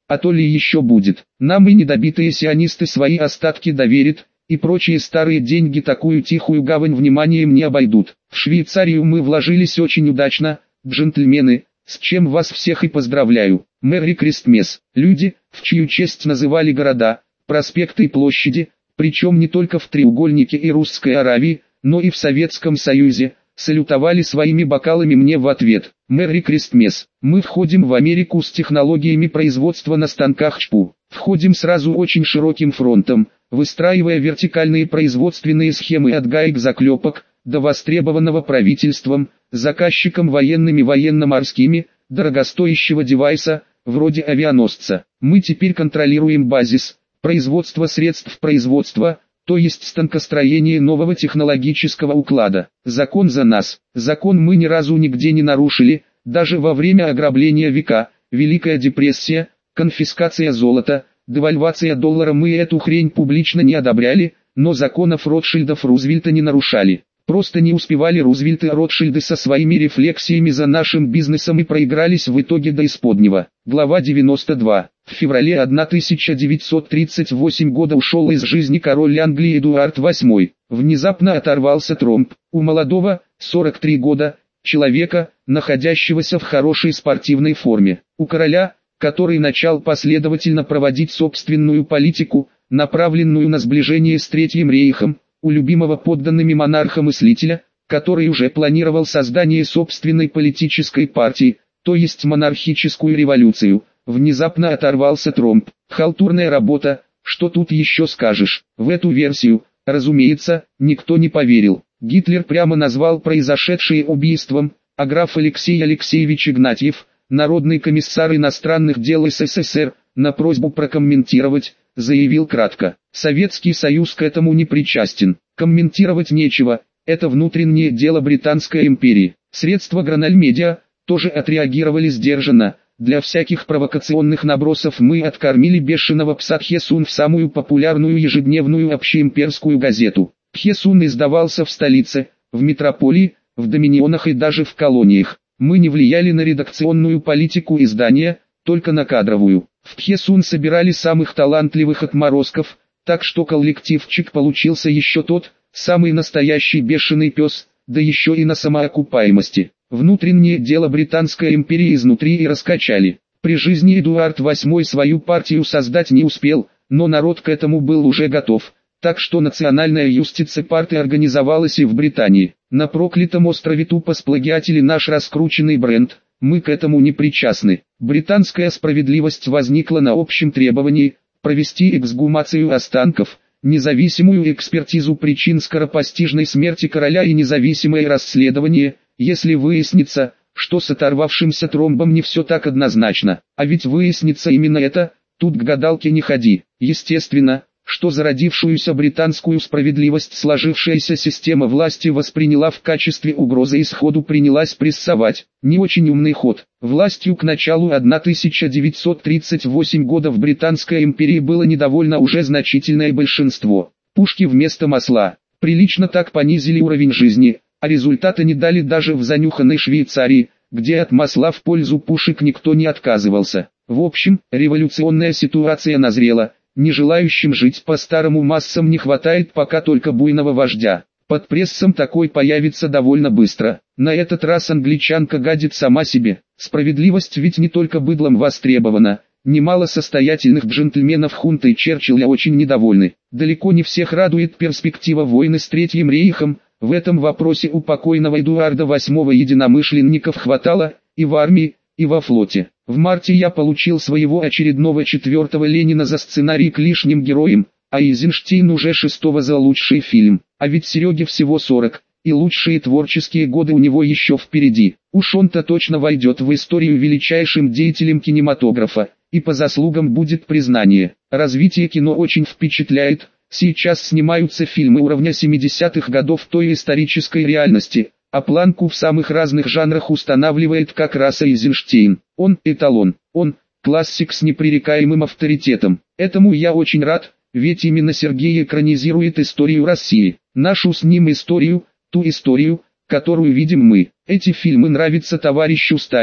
а то ли еще будет. Нам и недобитые сионисты свои остатки доверят, и прочие старые деньги такую тихую гавань вниманием не обойдут. В Швейцарию мы вложились очень удачно, джентльмены, с чем вас всех и поздравляю. Мэри Крестмес. Люди, в чью честь называли города, проспекты и площади, причем не только в треугольнике и Русской Аравии, но и в Советском Союзе, салютовали своими бокалами мне в ответ. Мэри Крестмес. Мы входим в Америку с технологиями производства на станках ЧПУ. Входим сразу очень широким фронтом, выстраивая вертикальные производственные схемы от гаек заклепок, до востребованного правительством, заказчиком военными военно-морскими, дорогостоящего девайса, вроде авианосца. Мы теперь контролируем базис, производство средств производства, то есть станкостроение нового технологического уклада. Закон за нас. Закон мы ни разу нигде не нарушили, даже во время ограбления века, Великая депрессия, конфискация золота, девальвация доллара, мы эту хрень публично не одобряли, но законов Ротшильдов-Рузвельта не нарушали. Просто не успевали Рузвельт и Ротшильды со своими рефлексиями за нашим бизнесом и проигрались в итоге до исподнего. Глава девяносто два. В феврале тысяча девятьсот тридцать восьмого года ушел из жизни король Англии Эдуард восьмой. Внезапно оторвался тромб. У молодого, сорок три года, человека, находящегося в хорошей спортивной форме. У короля, который начал последовательно проводить собственную политику, направленную на сближение с Третьим рейхом, у любимого подданными монарха-мыслителя, который уже планировал создание собственной политической партии, то есть монархическую революцию, внезапно оторвался тромб. Халтурная работа, что тут еще скажешь. В эту версию, разумеется, никто не поверил. Гитлер прямо назвал произошедшее убийством, а граф Алексей Алексеевич Игнатьев, народный комиссар иностранных дел СССР, на просьбу прокомментировать, заявил кратко: Советский Союз к этому не причастен. Комментировать нечего, это внутреннее дело Британской империи. Средства Гранальмедиа тоже отреагировали сдержанно. Для всяких провокационных набросов мы откормили бешеного пса Пхесун в самую популярную ежедневную общеимперскую газету. Пхесун издавался в столице, в метрополии, в доминионах и даже в колониях. Мы не влияли на редакционную политику издания, только на кадровую. В Пхесун собирали самых талантливых отморозков, так что коллективчик получился еще тот, самый настоящий бешеный пес, да еще и на самоокупаемости. Внутреннее дело Британской империи изнутри и раскачали. При жизни Эдуард восьмой свою партию создать не успел, но народ к этому был уже готов, так что национальная юстиция партии организовалась и в Британии. На проклятом острове тупо сплагиатили наш раскрученный бренд, мы к этому не причастны. Британская справедливость возникла на общем требовании провести эксгумацию останков, независимую экспертизу причин скоропостижной смерти короля и независимое расследование, если выяснится, что с оторвавшимся тромбом не все так однозначно. А ведь выяснится именно это, тут к гадалке не ходи. Естественно, что зародившуюся британскую справедливость сложившаяся система власти восприняла в качестве угрозы и сходу принялась прессовать. Не очень умный ход. Властью к началу тысяча девятьсот тридцать восьмого года в Британской империи было недовольно уже значительное большинство. Пушки вместо масла. Прилично так понизили уровень жизни, а результаты не дали даже в занюханной Швейцарии, где от масла в пользу пушек никто не отказывался. В общем, революционная ситуация назрела. Не желающим жить по-старому массам не хватает пока только буйного вождя. Под прессом такой появится довольно быстро. На этот раз англичанка гадит сама себе. Справедливость ведь не только быдлом востребована. Немало состоятельных джентльменов хунты Черчилля очень недовольны. Далеко не всех радует перспектива войны с Третьим рейхом. В этом вопросе у покойного Эдуарда восьмого единомышленников хватало и в армии, и во флоте. В марте я получил своего очередного четвертого Ленина за сценарий к лишним героям, а Эйзенштейн уже шестого за лучший фильм. А ведь Сереге всего сорок, и лучшие творческие годы у него еще впереди. Уж он-то точно войдет в историю величайшим деятелем кинематографа, и по заслугам будет признание. Развитие кино очень впечатляет. Сейчас снимаются фильмы уровня семидесятых годов той исторической реальности, а планку в самых разных жанрах устанавливает как раз Эйзенштейн. Он эталон, он классик с непререкаемым авторитетом. Этому я очень рад, ведь именно Сергей экранизирует историю России. Нашу с ним историю, ту историю, которую видим мы. Эти фильмы нравятся товарищу Сталину,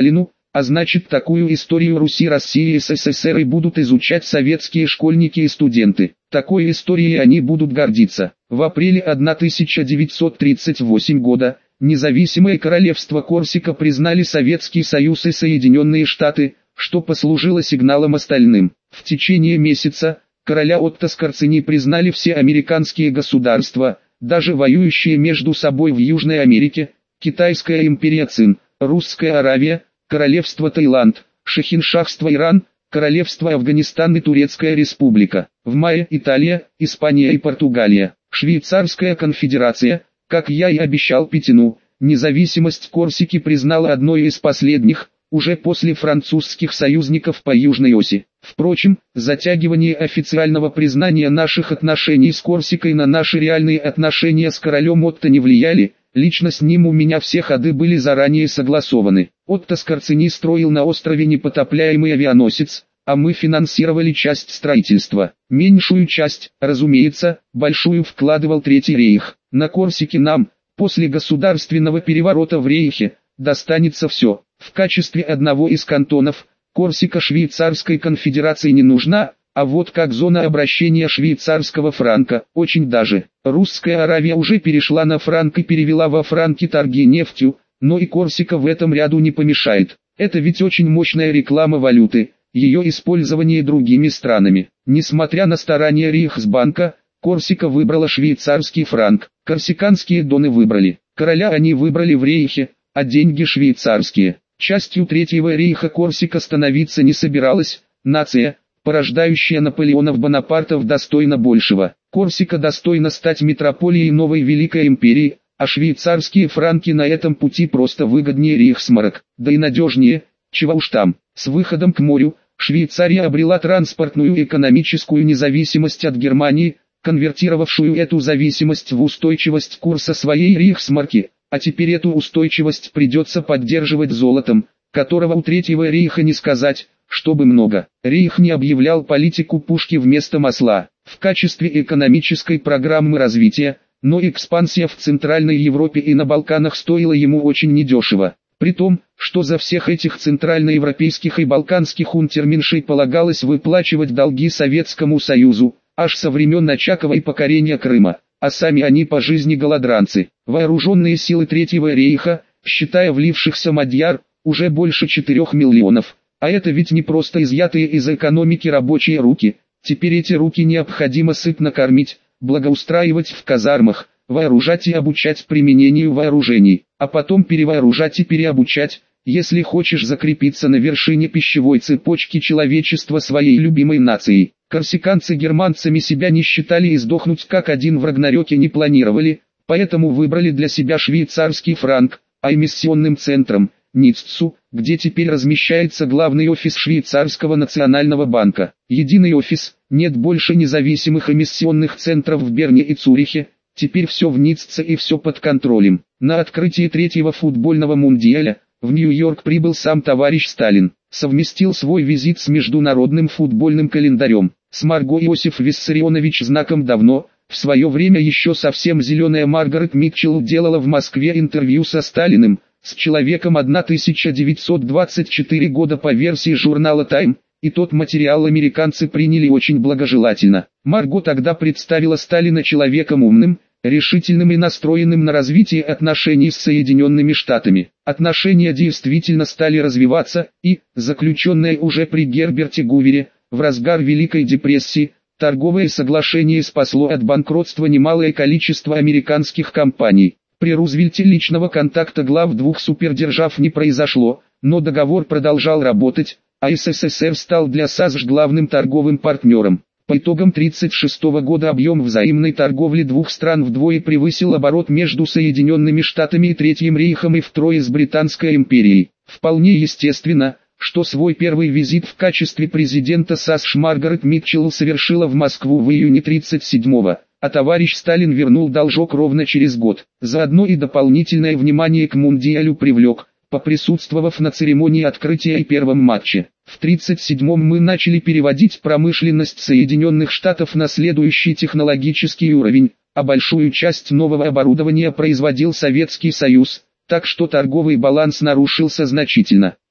А значит, такую историю Руси, России и СССР и будут изучать советские школьники и студенты. Такой историей они будут гордиться. В апреле тысяча девятьсот тридцать восьмого года независимое королевство Корсика признали Советский Союз и Соединенные Штаты, что послужило сигналом остальным. В течение месяца короля Отто Скорцени признали все американские государства, даже воюющие между собой в Южной Америке: Китайская империя Цин, Русская Аравия, Королевство Таиланд, Шахиншахство Иран, Королевство Афганистан и Турецкая Республика. В мае Италия, Испания и Португалия. Швейцарская конфедерация, как я и обещал Петину, независимость Корсики признала одной из последних, уже после французских союзников по Южной оси. Впрочем, затягивание официального признания наших отношений с Корсикой на наши реальные отношения с королем Отто не влияли. Лично с ним у меня все ходы были заранее согласованы. Отто Скорцени строил на острове непотопляемый авианосец, а мы финансировали часть строительства. Меньшую часть, разумеется, большую вкладывал Третий рейх. На Корсике нам, после государственного переворота в рейхе, достанется все. В качестве одного из кантонов, Корсика Швейцарской конфедерации не нужна, а вот как зона обращения швейцарского франка, очень даже. Русская Аравия уже перешла на франк и перевела во франки торги нефтью, но и Корсика в этом ряду не помешает. Это ведь очень мощная реклама валюты, ее использование другими странами. Несмотря на старания Рейхсбанка, Корсика выбрала швейцарский франк, корсиканские доны выбрали. Короля они выбрали в рейхе, а деньги швейцарские. Частью Третьего рейха Корсика становиться не собиралась. Нация, порождающая Наполеонов Бонапартов, достойна большего. Корсика достойна стать метрополией новой Великой империи, а швейцарские франки на этом пути просто выгоднее рейхсмарок, да и надежнее, чего уж там. С выходом к морю, Швейцария обрела транспортную и экономическую независимость от Германии, конвертировавшую эту зависимость в устойчивость курса своей рейхсмарки, а теперь эту устойчивость придется поддерживать золотом, которого у Третьего рейха не сказать, чтобы много. Рейх не объявлял политику пушки вместо масла. В качестве экономической программы развития, но экспансия в Центральной Европе и на Балканах стоила ему очень недешево. При том, что за всех этих центральноевропейских и балканских унтерменшей полагалось выплачивать долги Советскому Союзу, аж со времен Очакова и покорения Крыма, а сами они по жизни голодранцы. Вооруженные силы Третьего рейха, считая влившихся мадьяр, уже больше четырех миллионов. А это ведь не просто изъятые из экономики рабочие руки, теперь эти руки необходимо сытно кормить, благоустраивать в казармах, вооружать и обучать применению вооружений, а потом перевооружать и переобучать, если хочешь закрепиться на вершине пищевой цепочки человечества своей любимой нацией. Корсиканцы германцами себя не считали и сдохнуть как один в Рагнарёке не планировали, поэтому выбрали для себя швейцарский франк, а эмиссионным центром – Ниццу, где теперь размещается главный офис швейцарского национального банка. Единый офис, нет больше независимых эмиссионных центров в Берне и Цюрихе, теперь все в Ницце и все под контролем. На открытии третьего футбольного мундиаля в Нью-Йорк прибыл сам товарищ Сталин, совместил свой визит с международным футбольным календарем. С Марго Иосиф Виссарионович знаком давно, в свое время еще совсем зеленая Маргарет Митчелл делала в Москве интервью со Сталиным, с человеком тысяча девятьсот двадцать четвёртого года по версии журнала Time, и тот материал американцы приняли очень благожелательно. Марго тогда представила Сталина человеком умным, решительным и настроенным на развитие отношений с Соединенными Штатами. Отношения действительно стали развиваться, и, заключенное уже при Герберте Гувере, в разгар Великой депрессии, торговое соглашение спасло от банкротства немалое количество американских компаний. При Рузвельте личного контакта глав двух супердержав не произошло, но договор продолжал работать, а СССР стал для САСШ главным торговым партнером. По итогам тысяча девятьсот тридцать шестого года объем взаимной торговли двух стран вдвое превысил оборот между Соединенными Штатами и Третьим рейхом и втрое с Британской империей. Вполне естественно, что свой первый визит в качестве президента САСШ Маргарет Митчелл совершила в Москву в июне тридцать седьмого, а товарищ Сталин вернул должок ровно через год. Заодно и дополнительное внимание к мундиалю привлек, поприсутствовав на церемонии открытия и первом матче. В тридцать седьмом мы начали переводить промышленность Соединенных Штатов на следующий технологический уровень, а большую часть нового оборудования производил Советский Союз, так что торговый баланс нарушился значительно.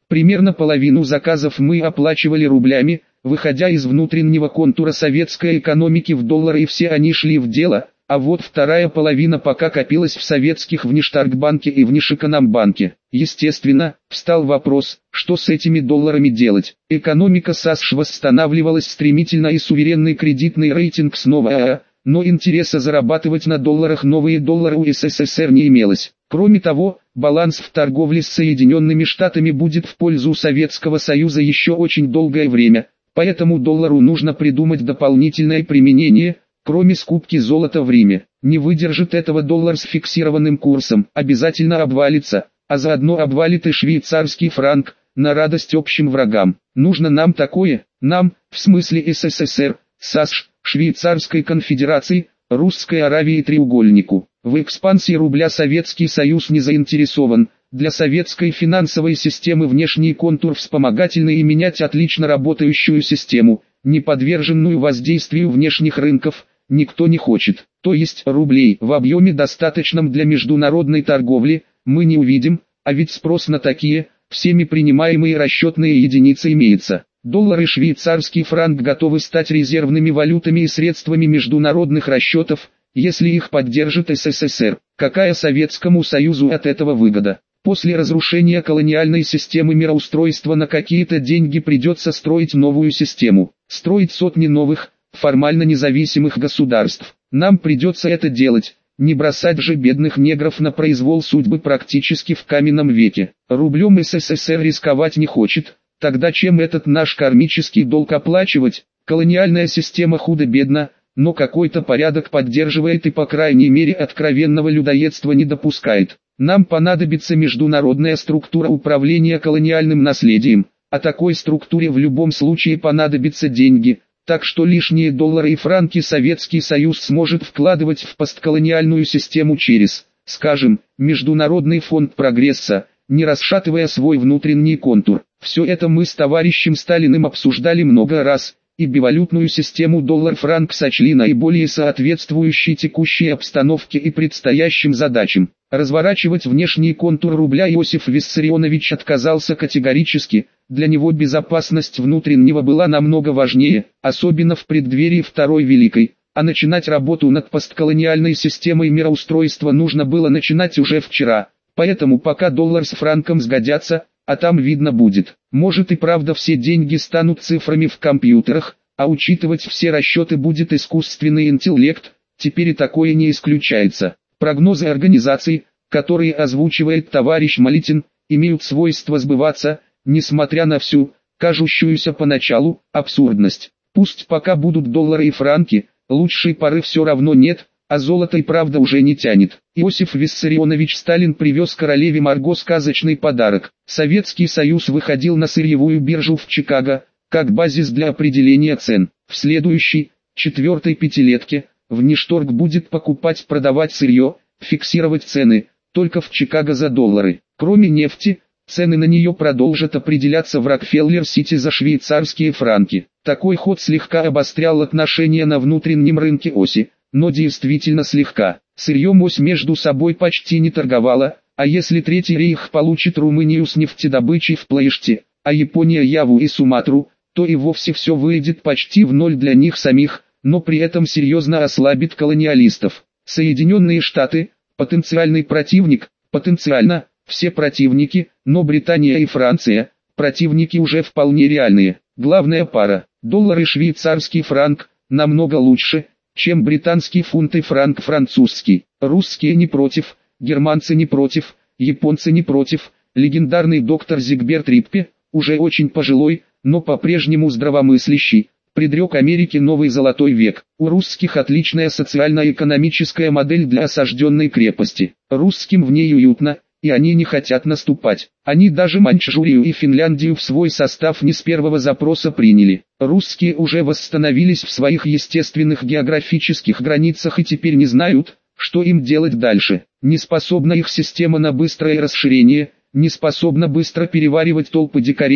Примерно половину заказов мы оплачивали рублями, выходя из внутреннего контура советской экономики в доллары, и все они шли в дело, а вот вторая половина пока копилась в советских Внештаркбанке и Внешэкономбанке. Естественно, встал вопрос, что с этими долларами делать. Экономика САСШ восстанавливалась стремительно и суверенный кредитный рейтинг снова АА, но интереса зарабатывать на долларах новые доллары у СССР не имелось. Кроме того, баланс в торговле с Соединенными Штатами будет в пользу Советского Союза еще очень долгое время, поэтому доллару нужно придумать дополнительное применение, кроме скупки золота в Риме. Не выдержит этого доллар с фиксированным курсом, обязательно обвалится, а заодно обвалит и швейцарский франк, на радость общим врагам. Нужно нам такое, нам, в смысле СССР, САСШ, Швейцарской конфедерации, Русской Аравии треугольнику. В экспансии рубля Советский Союз не заинтересован. Для советской финансовой системы внешний контур вспомогательный и менять отлично работающую систему, не подверженную воздействию внешних рынков, никто не хочет. То есть рублей в объеме достаточном для международной торговли мы не увидим, а ведь спрос на такие, всеми принимаемые расчетные единицы имеется. Доллар и швейцарский франк готовы стать резервными валютами и средствами международных расчетов, если их поддержит СССР. Какая Советскому Союзу от этого выгода? После разрушения колониальной системы мироустройства на какие-то деньги придется строить новую систему, строить сотни новых, формально независимых государств. Нам придется это делать, не бросать же бедных негров на произвол судьбы практически в каменном веке. Рублем СССР рисковать не хочет. Тогда чем этот наш кармический долг оплачивать? Колониальная система худо-бедно, но какой-то порядок поддерживает и по крайней мере откровенного людоедства не допускает. Нам понадобится международная структура управления колониальным наследием, а такой структуре в любом случае понадобятся деньги, так что лишние доллары и франки Советский Союз сможет вкладывать в постколониальную систему через, скажем, Международный фонд прогресса, не расшатывая свой внутренний контур. Все это мы с товарищем Сталиным обсуждали много раз, и бивалютную систему доллар-франк сочли наиболее соответствующей текущей обстановке и предстоящим задачам. Разворачивать внешний контур рубля Иосиф Виссарионович отказался категорически, для него безопасность внутреннего была намного важнее, особенно в преддверии Второй Великой, а начинать работу над постколониальной системой мироустройства нужно было начинать уже вчера. Поэтому пока доллар с франком сгодятся, а там видно будет. Может и правда все деньги станут цифрами в компьютерах, а учитывать все расчеты будет искусственный интеллект, теперь и такое не исключается. Прогнозы организаций, которые озвучивает товарищ Малитин, имеют свойство сбываться, несмотря на всю, кажущуюся поначалу, абсурдность. Пусть пока будут доллары и франки, лучшей поры все равно нет, а золото и правда уже не тянет. Иосиф Виссарионович Сталин привез королеве Марго сказочный подарок. Советский Союз выходил на сырьевую биржу в Чикаго, как базис для определения цен. В следующей, четвертой пятилетке, Внешторг будет покупать-продавать сырье, фиксировать цены, только в Чикаго за доллары. Кроме нефти, цены на нее продолжат определяться в Рокфеллер-Сити за швейцарские франки. Такой ход слегка обострял отношения на внутреннем рынке оси, но действительно слегка. Сырьем ось между собой почти не торговала, а если Третий рейх получит Румынию с нефтедобычей в Плоеште, а Япония Яву и Суматру, то и вовсе все выйдет почти в ноль для них самих, но при этом серьезно ослабит колониалистов. Соединенные Штаты, потенциальный противник, потенциально, все противники, но Британия и Франция, противники уже вполне реальные. Главная пара, доллар и швейцарский франк, намного лучше, чем британский фунт и франк французский. Русские не против, германцы не против, японцы не против. Легендарный доктор Зигберт Риппе, уже очень пожилой, но по-прежнему здравомыслящий, предрек Америке новый золотой век. У русских отличная социально-экономическая модель для осажденной крепости. Русским в ней уютно, и они не хотят наступать. Они даже Маньчжурию и Финляндию в свой состав не с первого запроса приняли. Русские уже восстановились в своих естественных географических границах и теперь не знают, что им делать дальше. Не способна их система на быстрое расширение, не способна быстро переваривать толпы дикарей,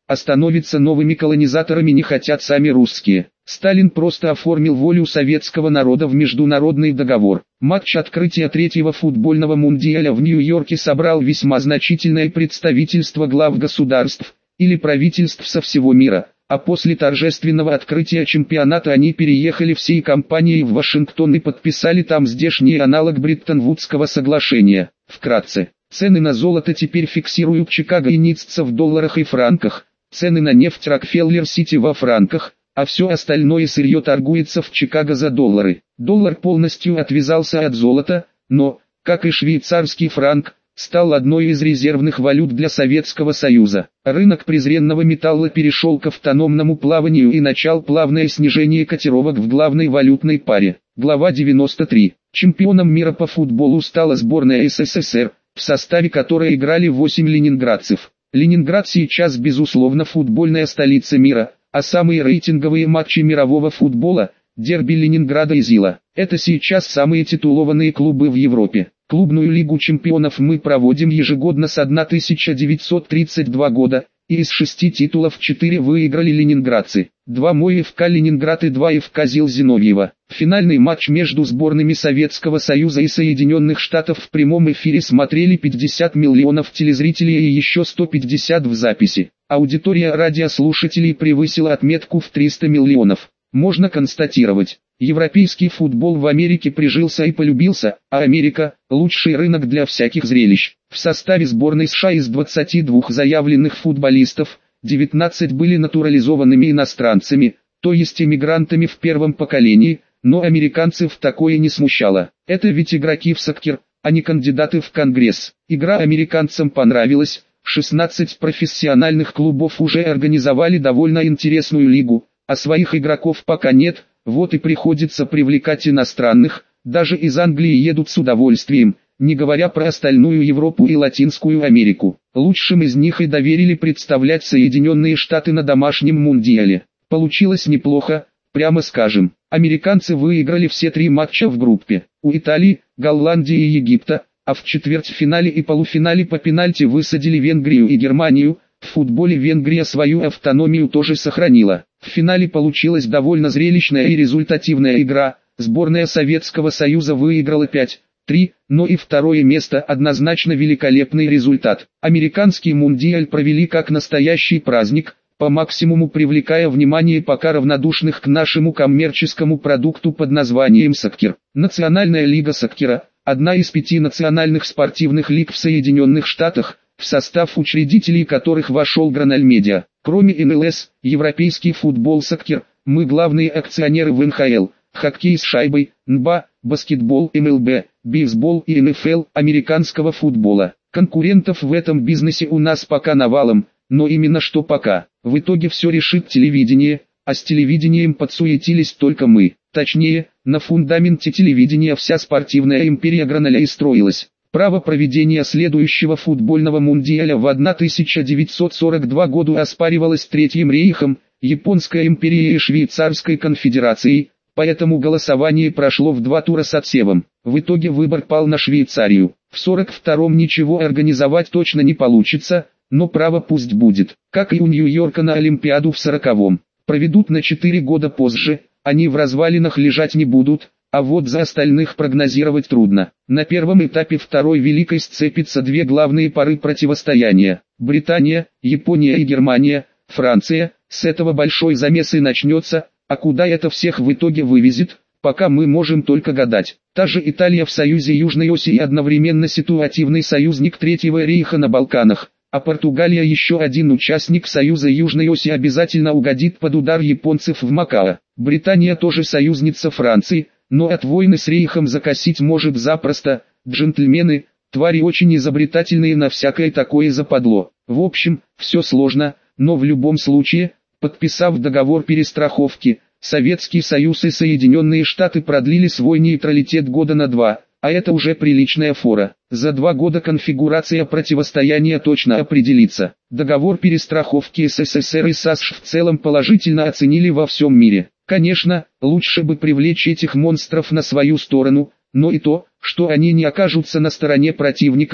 а становятся новыми колонизаторами не хотят сами русские. Сталин просто оформил волю советского народа в международный договор. Матч открытия третьего футбольного мундиаля в Нью-Йорке собрал весьма значительное представительство глав государств или правительств со всего мира, а после торжественного открытия чемпионата они переехали всей компанией в Вашингтон и подписали там здешний аналог Бреттон-Вудского соглашения. Вкратце, цены на золото теперь фиксируют Чикаго и Ницца в долларах и франках, цены на нефть Рокфеллер-Сити во франках, а все остальное сырье торгуется в Чикаго за доллары. Доллар полностью отвязался от золота, но, как и швейцарский франк, стал одной из резервных валют для Советского Союза. Рынок презренного металла перешел к автономному плаванию и начал плавное снижение котировок в главной валютной паре. Глава девяносто три. Чемпионом мира по футболу стала сборная СССР, в составе которой играли восемь ленинградцев. Ленинград сейчас безусловно футбольная столица мира, а самые рейтинговые матчи мирового футбола – дерби Ленинграда и Зила. Это сейчас самые титулованные клубы в Европе. Клубную лигу чемпионов мы проводим ежегодно с тысяча девятьсот тридцать второго года, и из шести титулов четыре выиграли ленинградцы, два МО ФК Ленинград и два ФК Зил-Зиновьево. Финальный матч между сборными Советского Союза и Соединенных Штатов в прямом эфире смотрели пятьдесят миллионов телезрителей и еще сто пятьдесят в записи. Аудитория радиослушателей превысила отметку в триста миллионов. Можно констатировать, европейский футбол в Америке прижился и полюбился, а Америка – лучший рынок для всяких зрелищ. В составе сборной США из двадцати двух заявленных футболистов, девятнадцать были натурализованными иностранцами, то есть эмигрантами в первом поколении, но американцев такое не смущало. Это ведь игроки в соккер, а не кандидаты в Конгресс. Игра американцам понравилась, шестнадцать профессиональных клубов уже организовали довольно интересную лигу, а своих игроков пока нет, вот и приходится привлекать иностранных, даже из Англии едут с удовольствием, не говоря про остальную Европу и Латинскую Америку. Лучшим из них и доверили представлять Соединенные Штаты на домашнем мундиале. Получилось неплохо, прямо скажем. Американцы выиграли все три матча в группе, у Италии, Голландии и Египта, а в четвертьфинале и полуфинале по пенальти высадили Венгрию и Германию. В футболе Венгрия свою автономию тоже сохранила. В финале получилась довольно зрелищная и результативная игра. Сборная Советского Союза выиграла пять три, но и второе место однозначно великолепный результат. Американский мундиаль провели как настоящий праздник, по максимуму привлекая внимание пока равнодушных к нашему коммерческому продукту под названием соккер. Национальная лига соккера – одна из пяти национальных спортивных лиг в Соединенных Штатах, в состав учредителей которых вошел Граноль Медиа. Кроме эн эл эс, европейский футбол соккер, мы главные акционеры в эн ха эл, хоккей с шайбой, эн бэ а, баскетбол, эм эл бэ, бейсбол и эн эф эл, американского футбола. Конкурентов в этом бизнесе у нас пока навалом, но именно что пока. В итоге все решит телевидение, а с телевидением подсуетились только мы. Точнее, на фундаменте телевидения вся спортивная империя Граноля и строилась. Право проведения следующего футбольного мундиаля в тысяча девятьсот сорок втором году оспаривалось Третьим рейхом, Японской империей и Швейцарской конфедерацией, поэтому голосование прошло в два тура с отсевом. В итоге выбор пал на Швейцарию. В сорок втором ничего организовать точно не получится, но право пусть будет. Как и у Нью-Йорка на Олимпиаду в сороковом. Проведут на четыре года позже, они в развалинах лежать не будут. А вот за остальных прогнозировать трудно. На первом этапе второй великой сцепятся две главные пары противостояния. Британия, Япония и Германия, Франция. С этого большой замес и начнется, а куда это всех в итоге вывезет, пока мы можем только гадать. Та же Италия в союзе Южной Оси и одновременно ситуативный союзник Третьего рейха на Балканах. А Португалия, еще один участник союза Южной Оси, обязательно угодит под удар японцев в Макао. Британия тоже союзница Франции. Но от войны с рейхом закосить может запросто. Джентльмены, твари очень изобретательные на всякое такое западло. В общем, все сложно, но в любом случае, подписав договор перестраховки, Советский Союз и Соединенные Штаты продлили свой нейтралитет года на два, а это уже приличная фора. За два года конфигурация противостояния точно определится. Договор перестраховки эс эс эс эр и САСШ в целом положительно оценили во всем мире. Конечно, лучше бы привлечь этих монстров на свою сторону, но и то, что они не окажутся на стороне противника,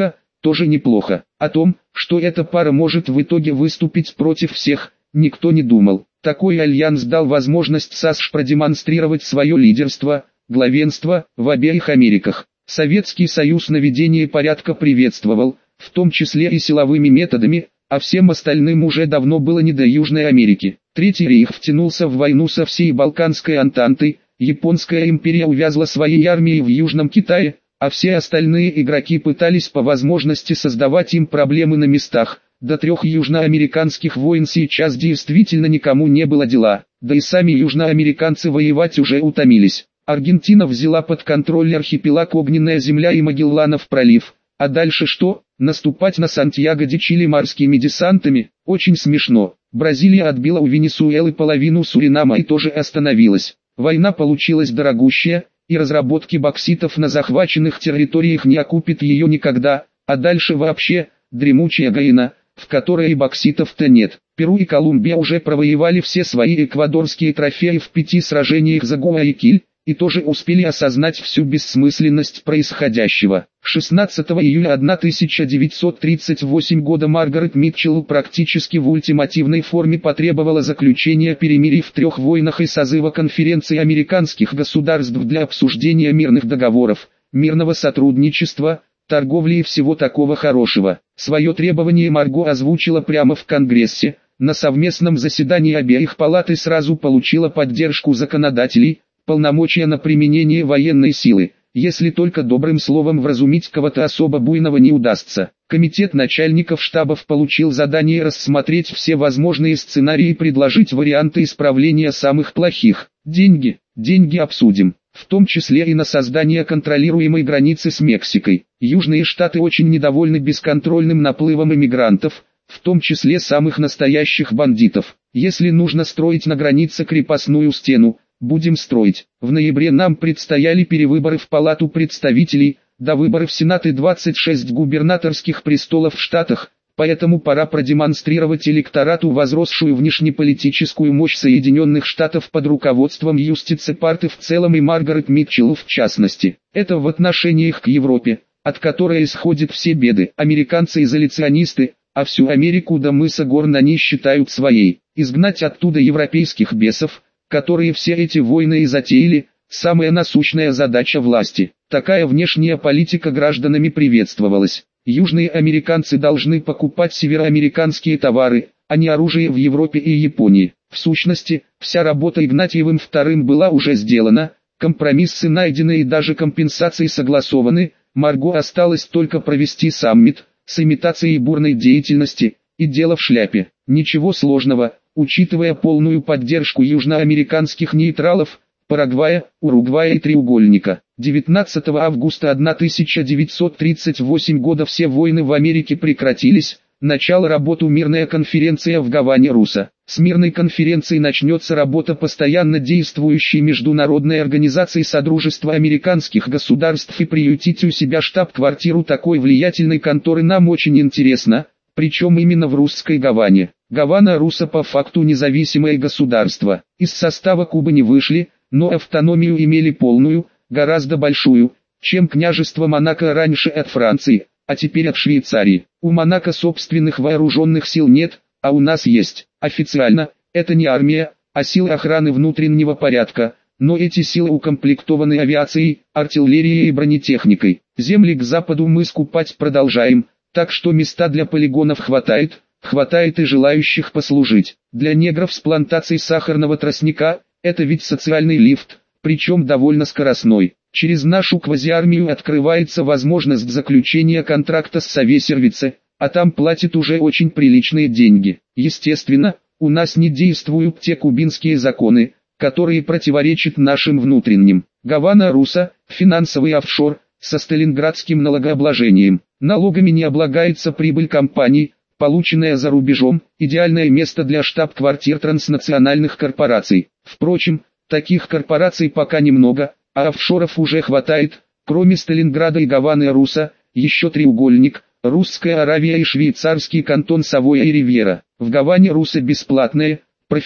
тоже неплохо. О том, что эта пара может в итоге выступить против всех, никто не думал. Такой альянс дал возможность САСШ продемонстрировать свое лидерство, главенство в обеих Америках. Советский Союз наведение порядка приветствовал, в том числе и силовыми методами, а всем остальным уже давно было не до Южной Америки. Третий рейх втянулся в войну со всей Балканской Антантой, Японская империя увязла своей армией в Южном Китае, а все остальные игроки пытались по возможности создавать им проблемы на местах. До трех южноамериканских войн сейчас действительно никому не было дела, да и сами южноамериканцы воевать уже утомились. Аргентина взяла под контроль архипелаг Огненная земля и Магелланов пролив. А дальше что? Наступать на Сантьяго-де-Чили морскими десантами? Очень смешно. Бразилия отбила у Венесуэлы половину Суринама и тоже остановилась. Война получилась дорогущая, и разработки бокситов на захваченных территориях не окупит ее никогда, а дальше вообще, дремучая Гайана, в которой и бокситов-то нет. Перу и Колумбия уже провоевали все свои эквадорские трофеи в пяти сражениях за Гуаякиль, и тоже успели осознать всю бессмысленность происходящего. шестнадцатого июля тысяча девятьсот тридцать восьмого года Маргарет Митчелл практически в ультимативной форме потребовала заключения перемирий в трех войнах и созыва конференции американских государств для обсуждения мирных договоров, мирного сотрудничества, торговли и всего такого хорошего. Свое требование Марго озвучила прямо в Конгрессе, на совместном заседании обеих палат и сразу получила поддержку законодателей, полномочия на применение военной силы, если только добрым словом вразумить кого-то особо буйного не удастся. Комитет начальников штабов получил задание рассмотреть все возможные сценарии и предложить варианты исправления самых плохих. Деньги, деньги обсудим, в том числе и на создание контролируемой границы с Мексикой. Южные штаты очень недовольны бесконтрольным наплывом иммигрантов, в том числе самых настоящих бандитов. Если нужно строить на границе крепостную стену, будем строить. В ноябре нам предстояли перевыборы в Палату представителей, до выборов в Сенат и двадцать шесть губернаторских престолов в Штатах, поэтому пора продемонстрировать электорату возросшую внешнеполитическую мощь Соединенных Штатов под руководством Юстицы Парты в целом и Маргарет Митчелл в частности. Это в отношениях к Европе, от которой исходят все беды. Американцы-изоляционисты, а всю Америку до мыса Горн они считают своей. Изгнать оттуда европейских бесов, которые все эти войны и затеяли, самая насущная задача власти. Такая внешняя политика гражданами приветствовалась. Южные американцы должны покупать североамериканские товары, а не оружие в Европе и Японии. В сущности, вся работа Игнатьевым вторым была уже сделана, компромиссы найдены и даже компенсации согласованы, Марго осталось только провести саммит, с имитацией бурной деятельности, и дело в шляпе. Ничего сложного, учитывая полную поддержку южноамериканских нейтралов, Парагвая, Уругвая и треугольника. девятнадцатого августа тысяча девятьсот тридцать восьмого года все войны в Америке прекратились, начала работу мирная конференция в Гаване Руса. С мирной конференции начнется работа постоянно действующей международной организации Содружества американских государств, и приютить у себя штаб-квартиру такой влиятельной конторы нам очень интересно, причем именно в русской Гаване. Гавана Руса по факту независимое государство. Из состава Кубы не вышли, но автономию имели полную, гораздо большую, чем княжество Монако раньше от Франции, а теперь от Швейцарии. У Монако собственных вооруженных сил нет, а у нас есть. Официально, это не армия, а силы охраны внутреннего порядка, но эти силы укомплектованы авиацией, артиллерией и бронетехникой. Земли к западу мы скупать продолжаем, так что места для полигонов хватает, хватает и желающих послужить. Для негров с плантаций сахарного тростника, это ведь социальный лифт, причем довольно скоростной. Через нашу квазиармию открывается возможность заключения контракта с Совесервице, а там платят уже очень приличные деньги. Естественно, у нас не действуют те кубинские законы, которые противоречат нашим внутренним. Гавана Руса – финансовый офшор, со сталинградским налогообложением. Налогами не облагается прибыль компаний, полученная за рубежом, идеальное место для штаб-квартир транснациональных корпораций. Впрочем, таких корпораций пока немного, а офшоров уже хватает. Кроме Сталинграда и Гаваны Руса, еще треугольник, Русская Аравия и швейцарский кантон Савойя и Ривьера. В Гаване Руса бесплатное,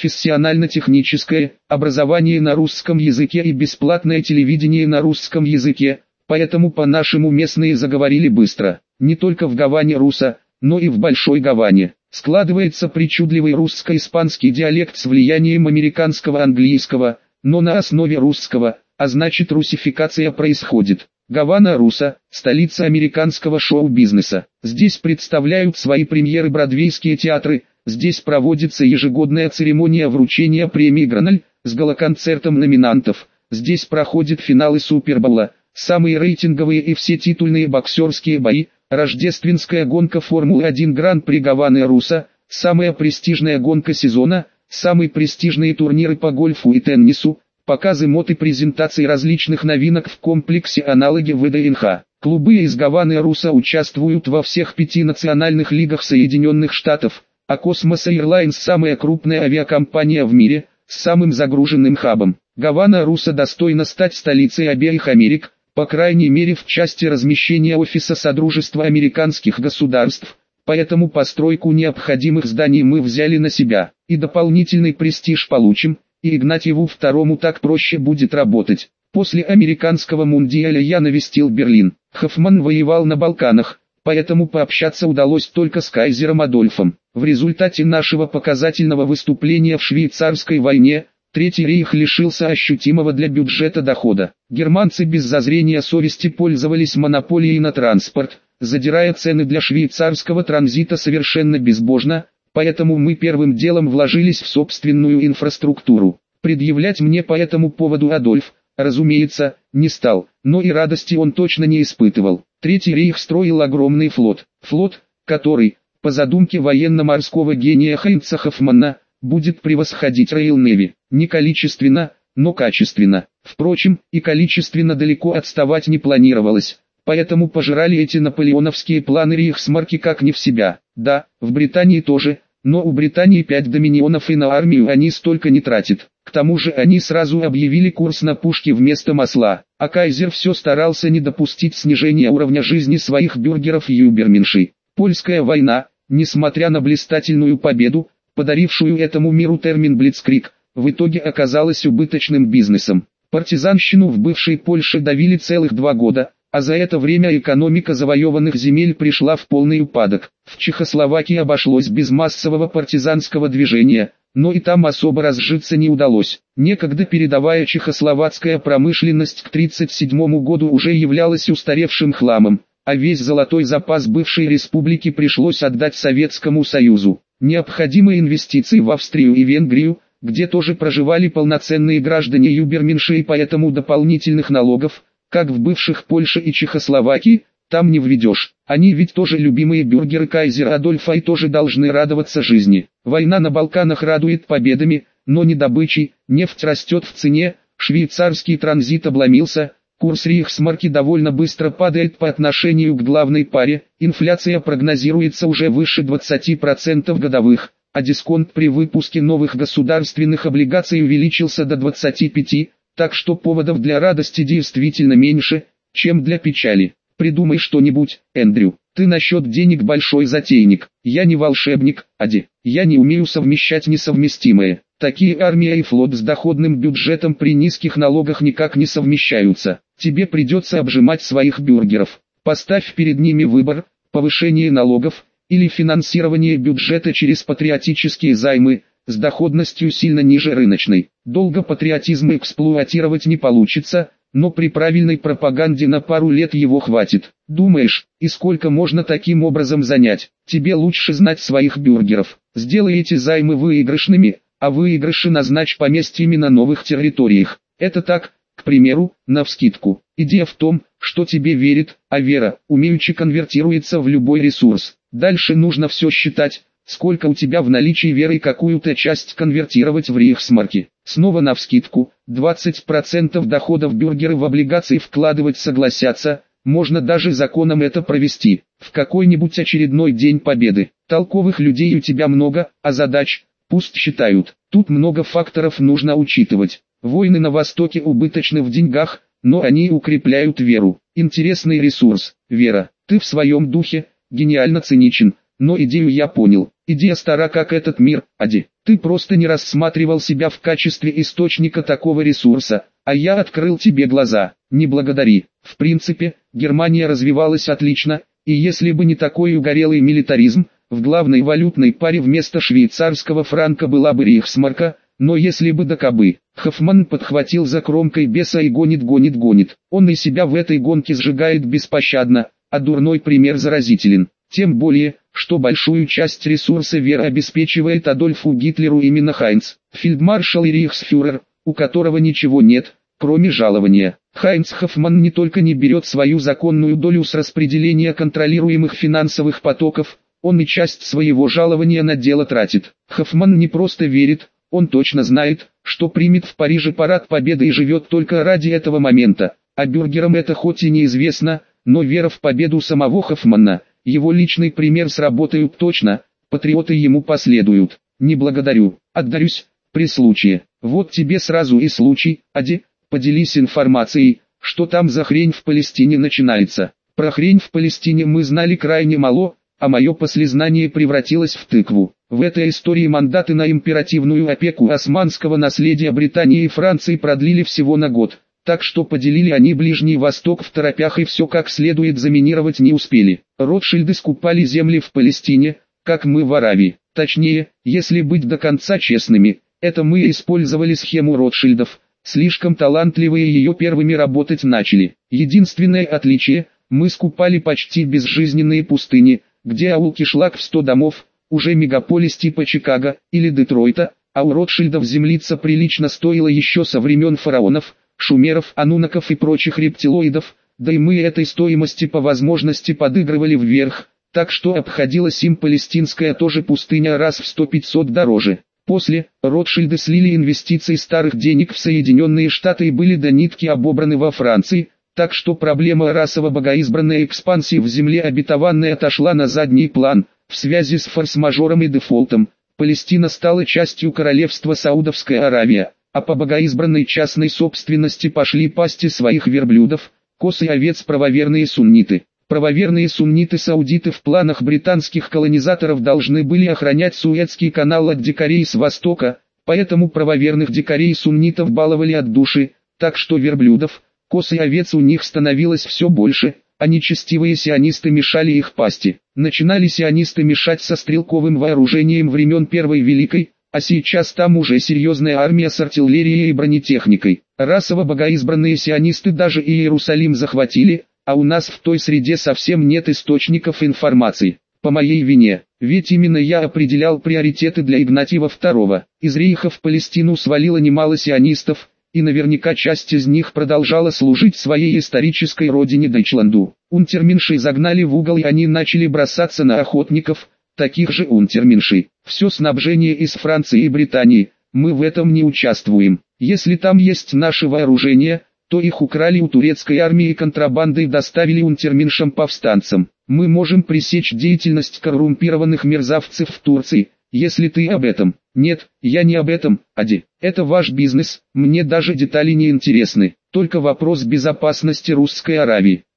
профессионально-техническое, образование на русском языке и бесплатное телевидение на русском языке, Поэтому по-нашему местные заговорили быстро. Не только в Гаване руссо, но и в Большой Гаване. Складывается причудливый русско-испанский диалект с влиянием американского английского, но на основе русского, а значит руссификация происходит. Гавана руссо – столица американского шоу-бизнеса. Здесь представляют свои премьеры бродвейские театры, здесь проводится ежегодная церемония вручения премии Граналь с галоконцертом номинантов, здесь проходят финалы Супербоула, самые рейтинговые и все титульные боксерские бои, рождественская гонка Формулы один Гран-при Гаваны руссо, самая престижная гонка сезона, самые престижные турниры по гольфу и теннису, показы мод и презентации различных новинок в комплексе аналоги вэ дэ эн ха. Клубы из Гаваны руссо участвуют во всех пяти национальных лигах Соединенных Штатов, а Cosmos Airlines самая крупная авиакомпания в мире, с самым загруженным хабом. Гавана руссо достойна стать столицей обеих Америк, по крайней мере в части размещения офиса Содружества американских государств, поэтому постройку необходимых зданий мы взяли на себя, и дополнительный престиж получим, и Игнатьеву второму так проще будет работать. После американского мундиаля я навестил Берлин. Хоффман воевал на Балканах, поэтому пообщаться удалось только с кайзером Адольфом. В результате нашего показательного выступления в швейцарской войне, Третий рейх лишился ощутимого для бюджета дохода. Германцы без зазрения совести пользовались монополией на транспорт, задирая цены для швейцарского транзита совершенно безбожно, поэтому мы первым делом вложились в собственную инфраструктуру. Предъявлять мне по этому поводу Адольф, разумеется, не стал, но и радости он точно не испытывал. Третий рейх строил огромный флот, флот, который, по задумке военно-морского гения Хайнца Хоффмана, будет превосходить Royal Navy, не количественно, но качественно. Впрочем, и количественно далеко отставать не планировалось, поэтому пожирали эти наполеоновские планы рейхсмарки как не в себя. Да, в Британии тоже, но у Британии пять доминионов и на армию они столько не тратят. К тому же они сразу объявили курс на пушки вместо масла, а кайзер все старался не допустить снижения уровня жизни своих бюргеров и юберменшей. Польская война, несмотря на блистательную победу, подарившую этому миру термин «блицкриг», в итоге оказалась убыточным бизнесом. Партизанщину в бывшей Польше давили целых два года, а за это время экономика завоеванных земель пришла в полный упадок. В Чехословакии обошлось без массового партизанского движения, но и там особо разжиться не удалось. Некогда передовая чехословацкая промышленность к тридцать седьмому году уже являлась устаревшим хламом, а весь золотой запас бывшей республики пришлось отдать Советскому Союзу. Необходимые инвестиции в Австрию и Венгрию, где тоже проживали полноценные граждане юберменши, и поэтому дополнительных налогов, как в бывших Польше и Чехословакии, там не введешь. Они ведь тоже любимые бюргеры кайзера Адольфа и тоже должны радоваться жизни. Война на Балканах радует победами, но не добычей, нефть растет в цене, швейцарский транзит обломился, курс рейхсмарки довольно быстро падает по отношению к главной паре, инфляция прогнозируется уже выше двадцати процентов годовых, а дисконт при выпуске новых государственных облигаций увеличился до двадцати пяти процентов, так что поводов для радости действительно меньше, чем для печали. Придумай что-нибудь, Эндрю. Ты насчет денег большой затейник. Я не волшебник, Ади. Я не умею совмещать несовместимое. Такие армия и флот с доходным бюджетом при низких налогах никак не совмещаются. Тебе придется обжимать своих бюргеров. Поставь перед ними выбор: повышение налогов или финансирование бюджета через патриотические займы с доходностью сильно ниже рыночной. Долго патриотизм эксплуатировать не получится, но при правильной пропаганде на пару лет его хватит. Думаешь, и сколько можно таким образом занять? Тебе лучше знать своих бюргеров. Сделай эти займы выигрышными, а выигрыши назначь поместьями на новых территориях. Это так, к примеру, навскидку. Идея в том, что тебе верит, а вера, умеючи, конвертируется в любой ресурс. Дальше нужно все считать, сколько у тебя в наличии веры и какую-то часть конвертировать в рейхсмарки. Снова навскидку, двадцать процентов доходов бюргеры в облигации вкладывать согласятся, можно даже законом это провести. В какой-нибудь очередной день победы. Толковых людей у тебя много, а задач, пусть считают. Тут много факторов нужно учитывать. Войны на Востоке убыточны в деньгах, но они укрепляют веру. Интересный ресурс, вера. Ты в своем духе, гениально циничен, но идею я понял. Идея стара как этот мир, Ади. Ты просто не рассматривал себя в качестве источника такого ресурса, а я открыл тебе глаза. Не благодари. В принципе, Германия развивалась отлично, и если бы не такой угорелый милитаризм, в главной валютной паре вместо швейцарского франка была бы рейхсмарка, но если бы да кабы. Хоффман подхватил за кромкой беса и гонит, гонит, гонит. Он и себя в этой гонке сжигает беспощадно, а дурной пример заразителен. Тем более, что большую часть ресурса веры обеспечивает Адольфу Гитлеру именно Хайнц, фельдмаршал и рейхсфюрер, у которого ничего нет, кроме жалования. Хайнц Хоффман не только не берет свою законную долю с распределения контролируемых финансовых потоков, он и часть своего жалования на дело тратит. Хоффман не просто верит, он точно знает, что примет в Париже парад Победы и живет только ради этого момента, а бюргерам это хоть и неизвестно, но вера в победу самого Хоффмана, его личный пример сработают точно, патриоты ему последуют. Не благодарю, отдарюсь, при случае. Вот тебе сразу и случай, Ади, поделись информацией, что там за хрень в Палестине начинается. Про хрень в Палестине мы знали крайне мало, а мое послезнание превратилось в тыкву. В этой истории мандаты на императивную опеку османского наследия Британии и Франции продлили всего на год, так что поделили они Ближний Восток в торопях и все как следует заминировать не успели. Ротшильды скупали земли в Палестине, как мы в Аравии. Точнее, если быть до конца честными, это мы использовали схему Ротшильдов, слишком талантливые ее первыми работать начали. Единственное отличие, мы скупали почти безжизненные пустыни, где аул кишлак в сто домов, уже мегаполис типа Чикаго или Детройта, а у Ротшильдов землица прилично стоила еще со времен фараонов, шумеров, анунаков и прочих рептилоидов, да и мы этой стоимости по возможности подыгрывали вверх, так что обходилась им палестинская тоже пустыня раз в сто-пятьсот дороже. После, Ротшильды слили инвестиции старых денег в Соединенные Штаты и были до нитки обобраны во Франции, так что проблема расово богоизбранной экспансии в земле обетованной отошла на задний план. В связи с форс-мажором и дефолтом, Палестина стала частью королевства Саудовская Аравия, а по богоизбранной частной собственности пошли пасти своих верблюдов, коз и овец правоверные сунниты. Правоверные сунниты-саудиты в планах британских колонизаторов должны были охранять Суэцкий канал от дикарей с востока, поэтому правоверных дикарей-суннитов баловали от души, так что верблюдов, коз и овец у них становилось все больше, а нечестивые сионисты мешали их пасти. Начинали сионисты мешать со стрелковым вооружением времен Первой Великой, а сейчас там уже серьезная армия с артиллерией и бронетехникой. Расово богоизбранные сионисты даже и Иерусалим захватили, а у нас в той среде совсем нет источников информации. По моей вине, ведь именно я определял приоритеты для Игнатьева второго. Из Рейха в Палестину свалило немало сионистов, и наверняка часть из них продолжала служить своей исторической родине Дойчланду. Унтерменшей загнали в угол и они начали бросаться на охотников, таких же унтерменшей. Все снабжение из Франции и Британии, мы в этом не участвуем. Если там есть наше вооружение, то их украли у турецкой армии и контрабандой доставили унтерменшам-повстанцам. Мы можем пресечь деятельность коррумпированных мерзавцев в Турции, если ты об этом. Нет, я не об этом, Ади. Это ваш бизнес, мне даже детали не интересны. Только вопрос безопасности Русской Аравии.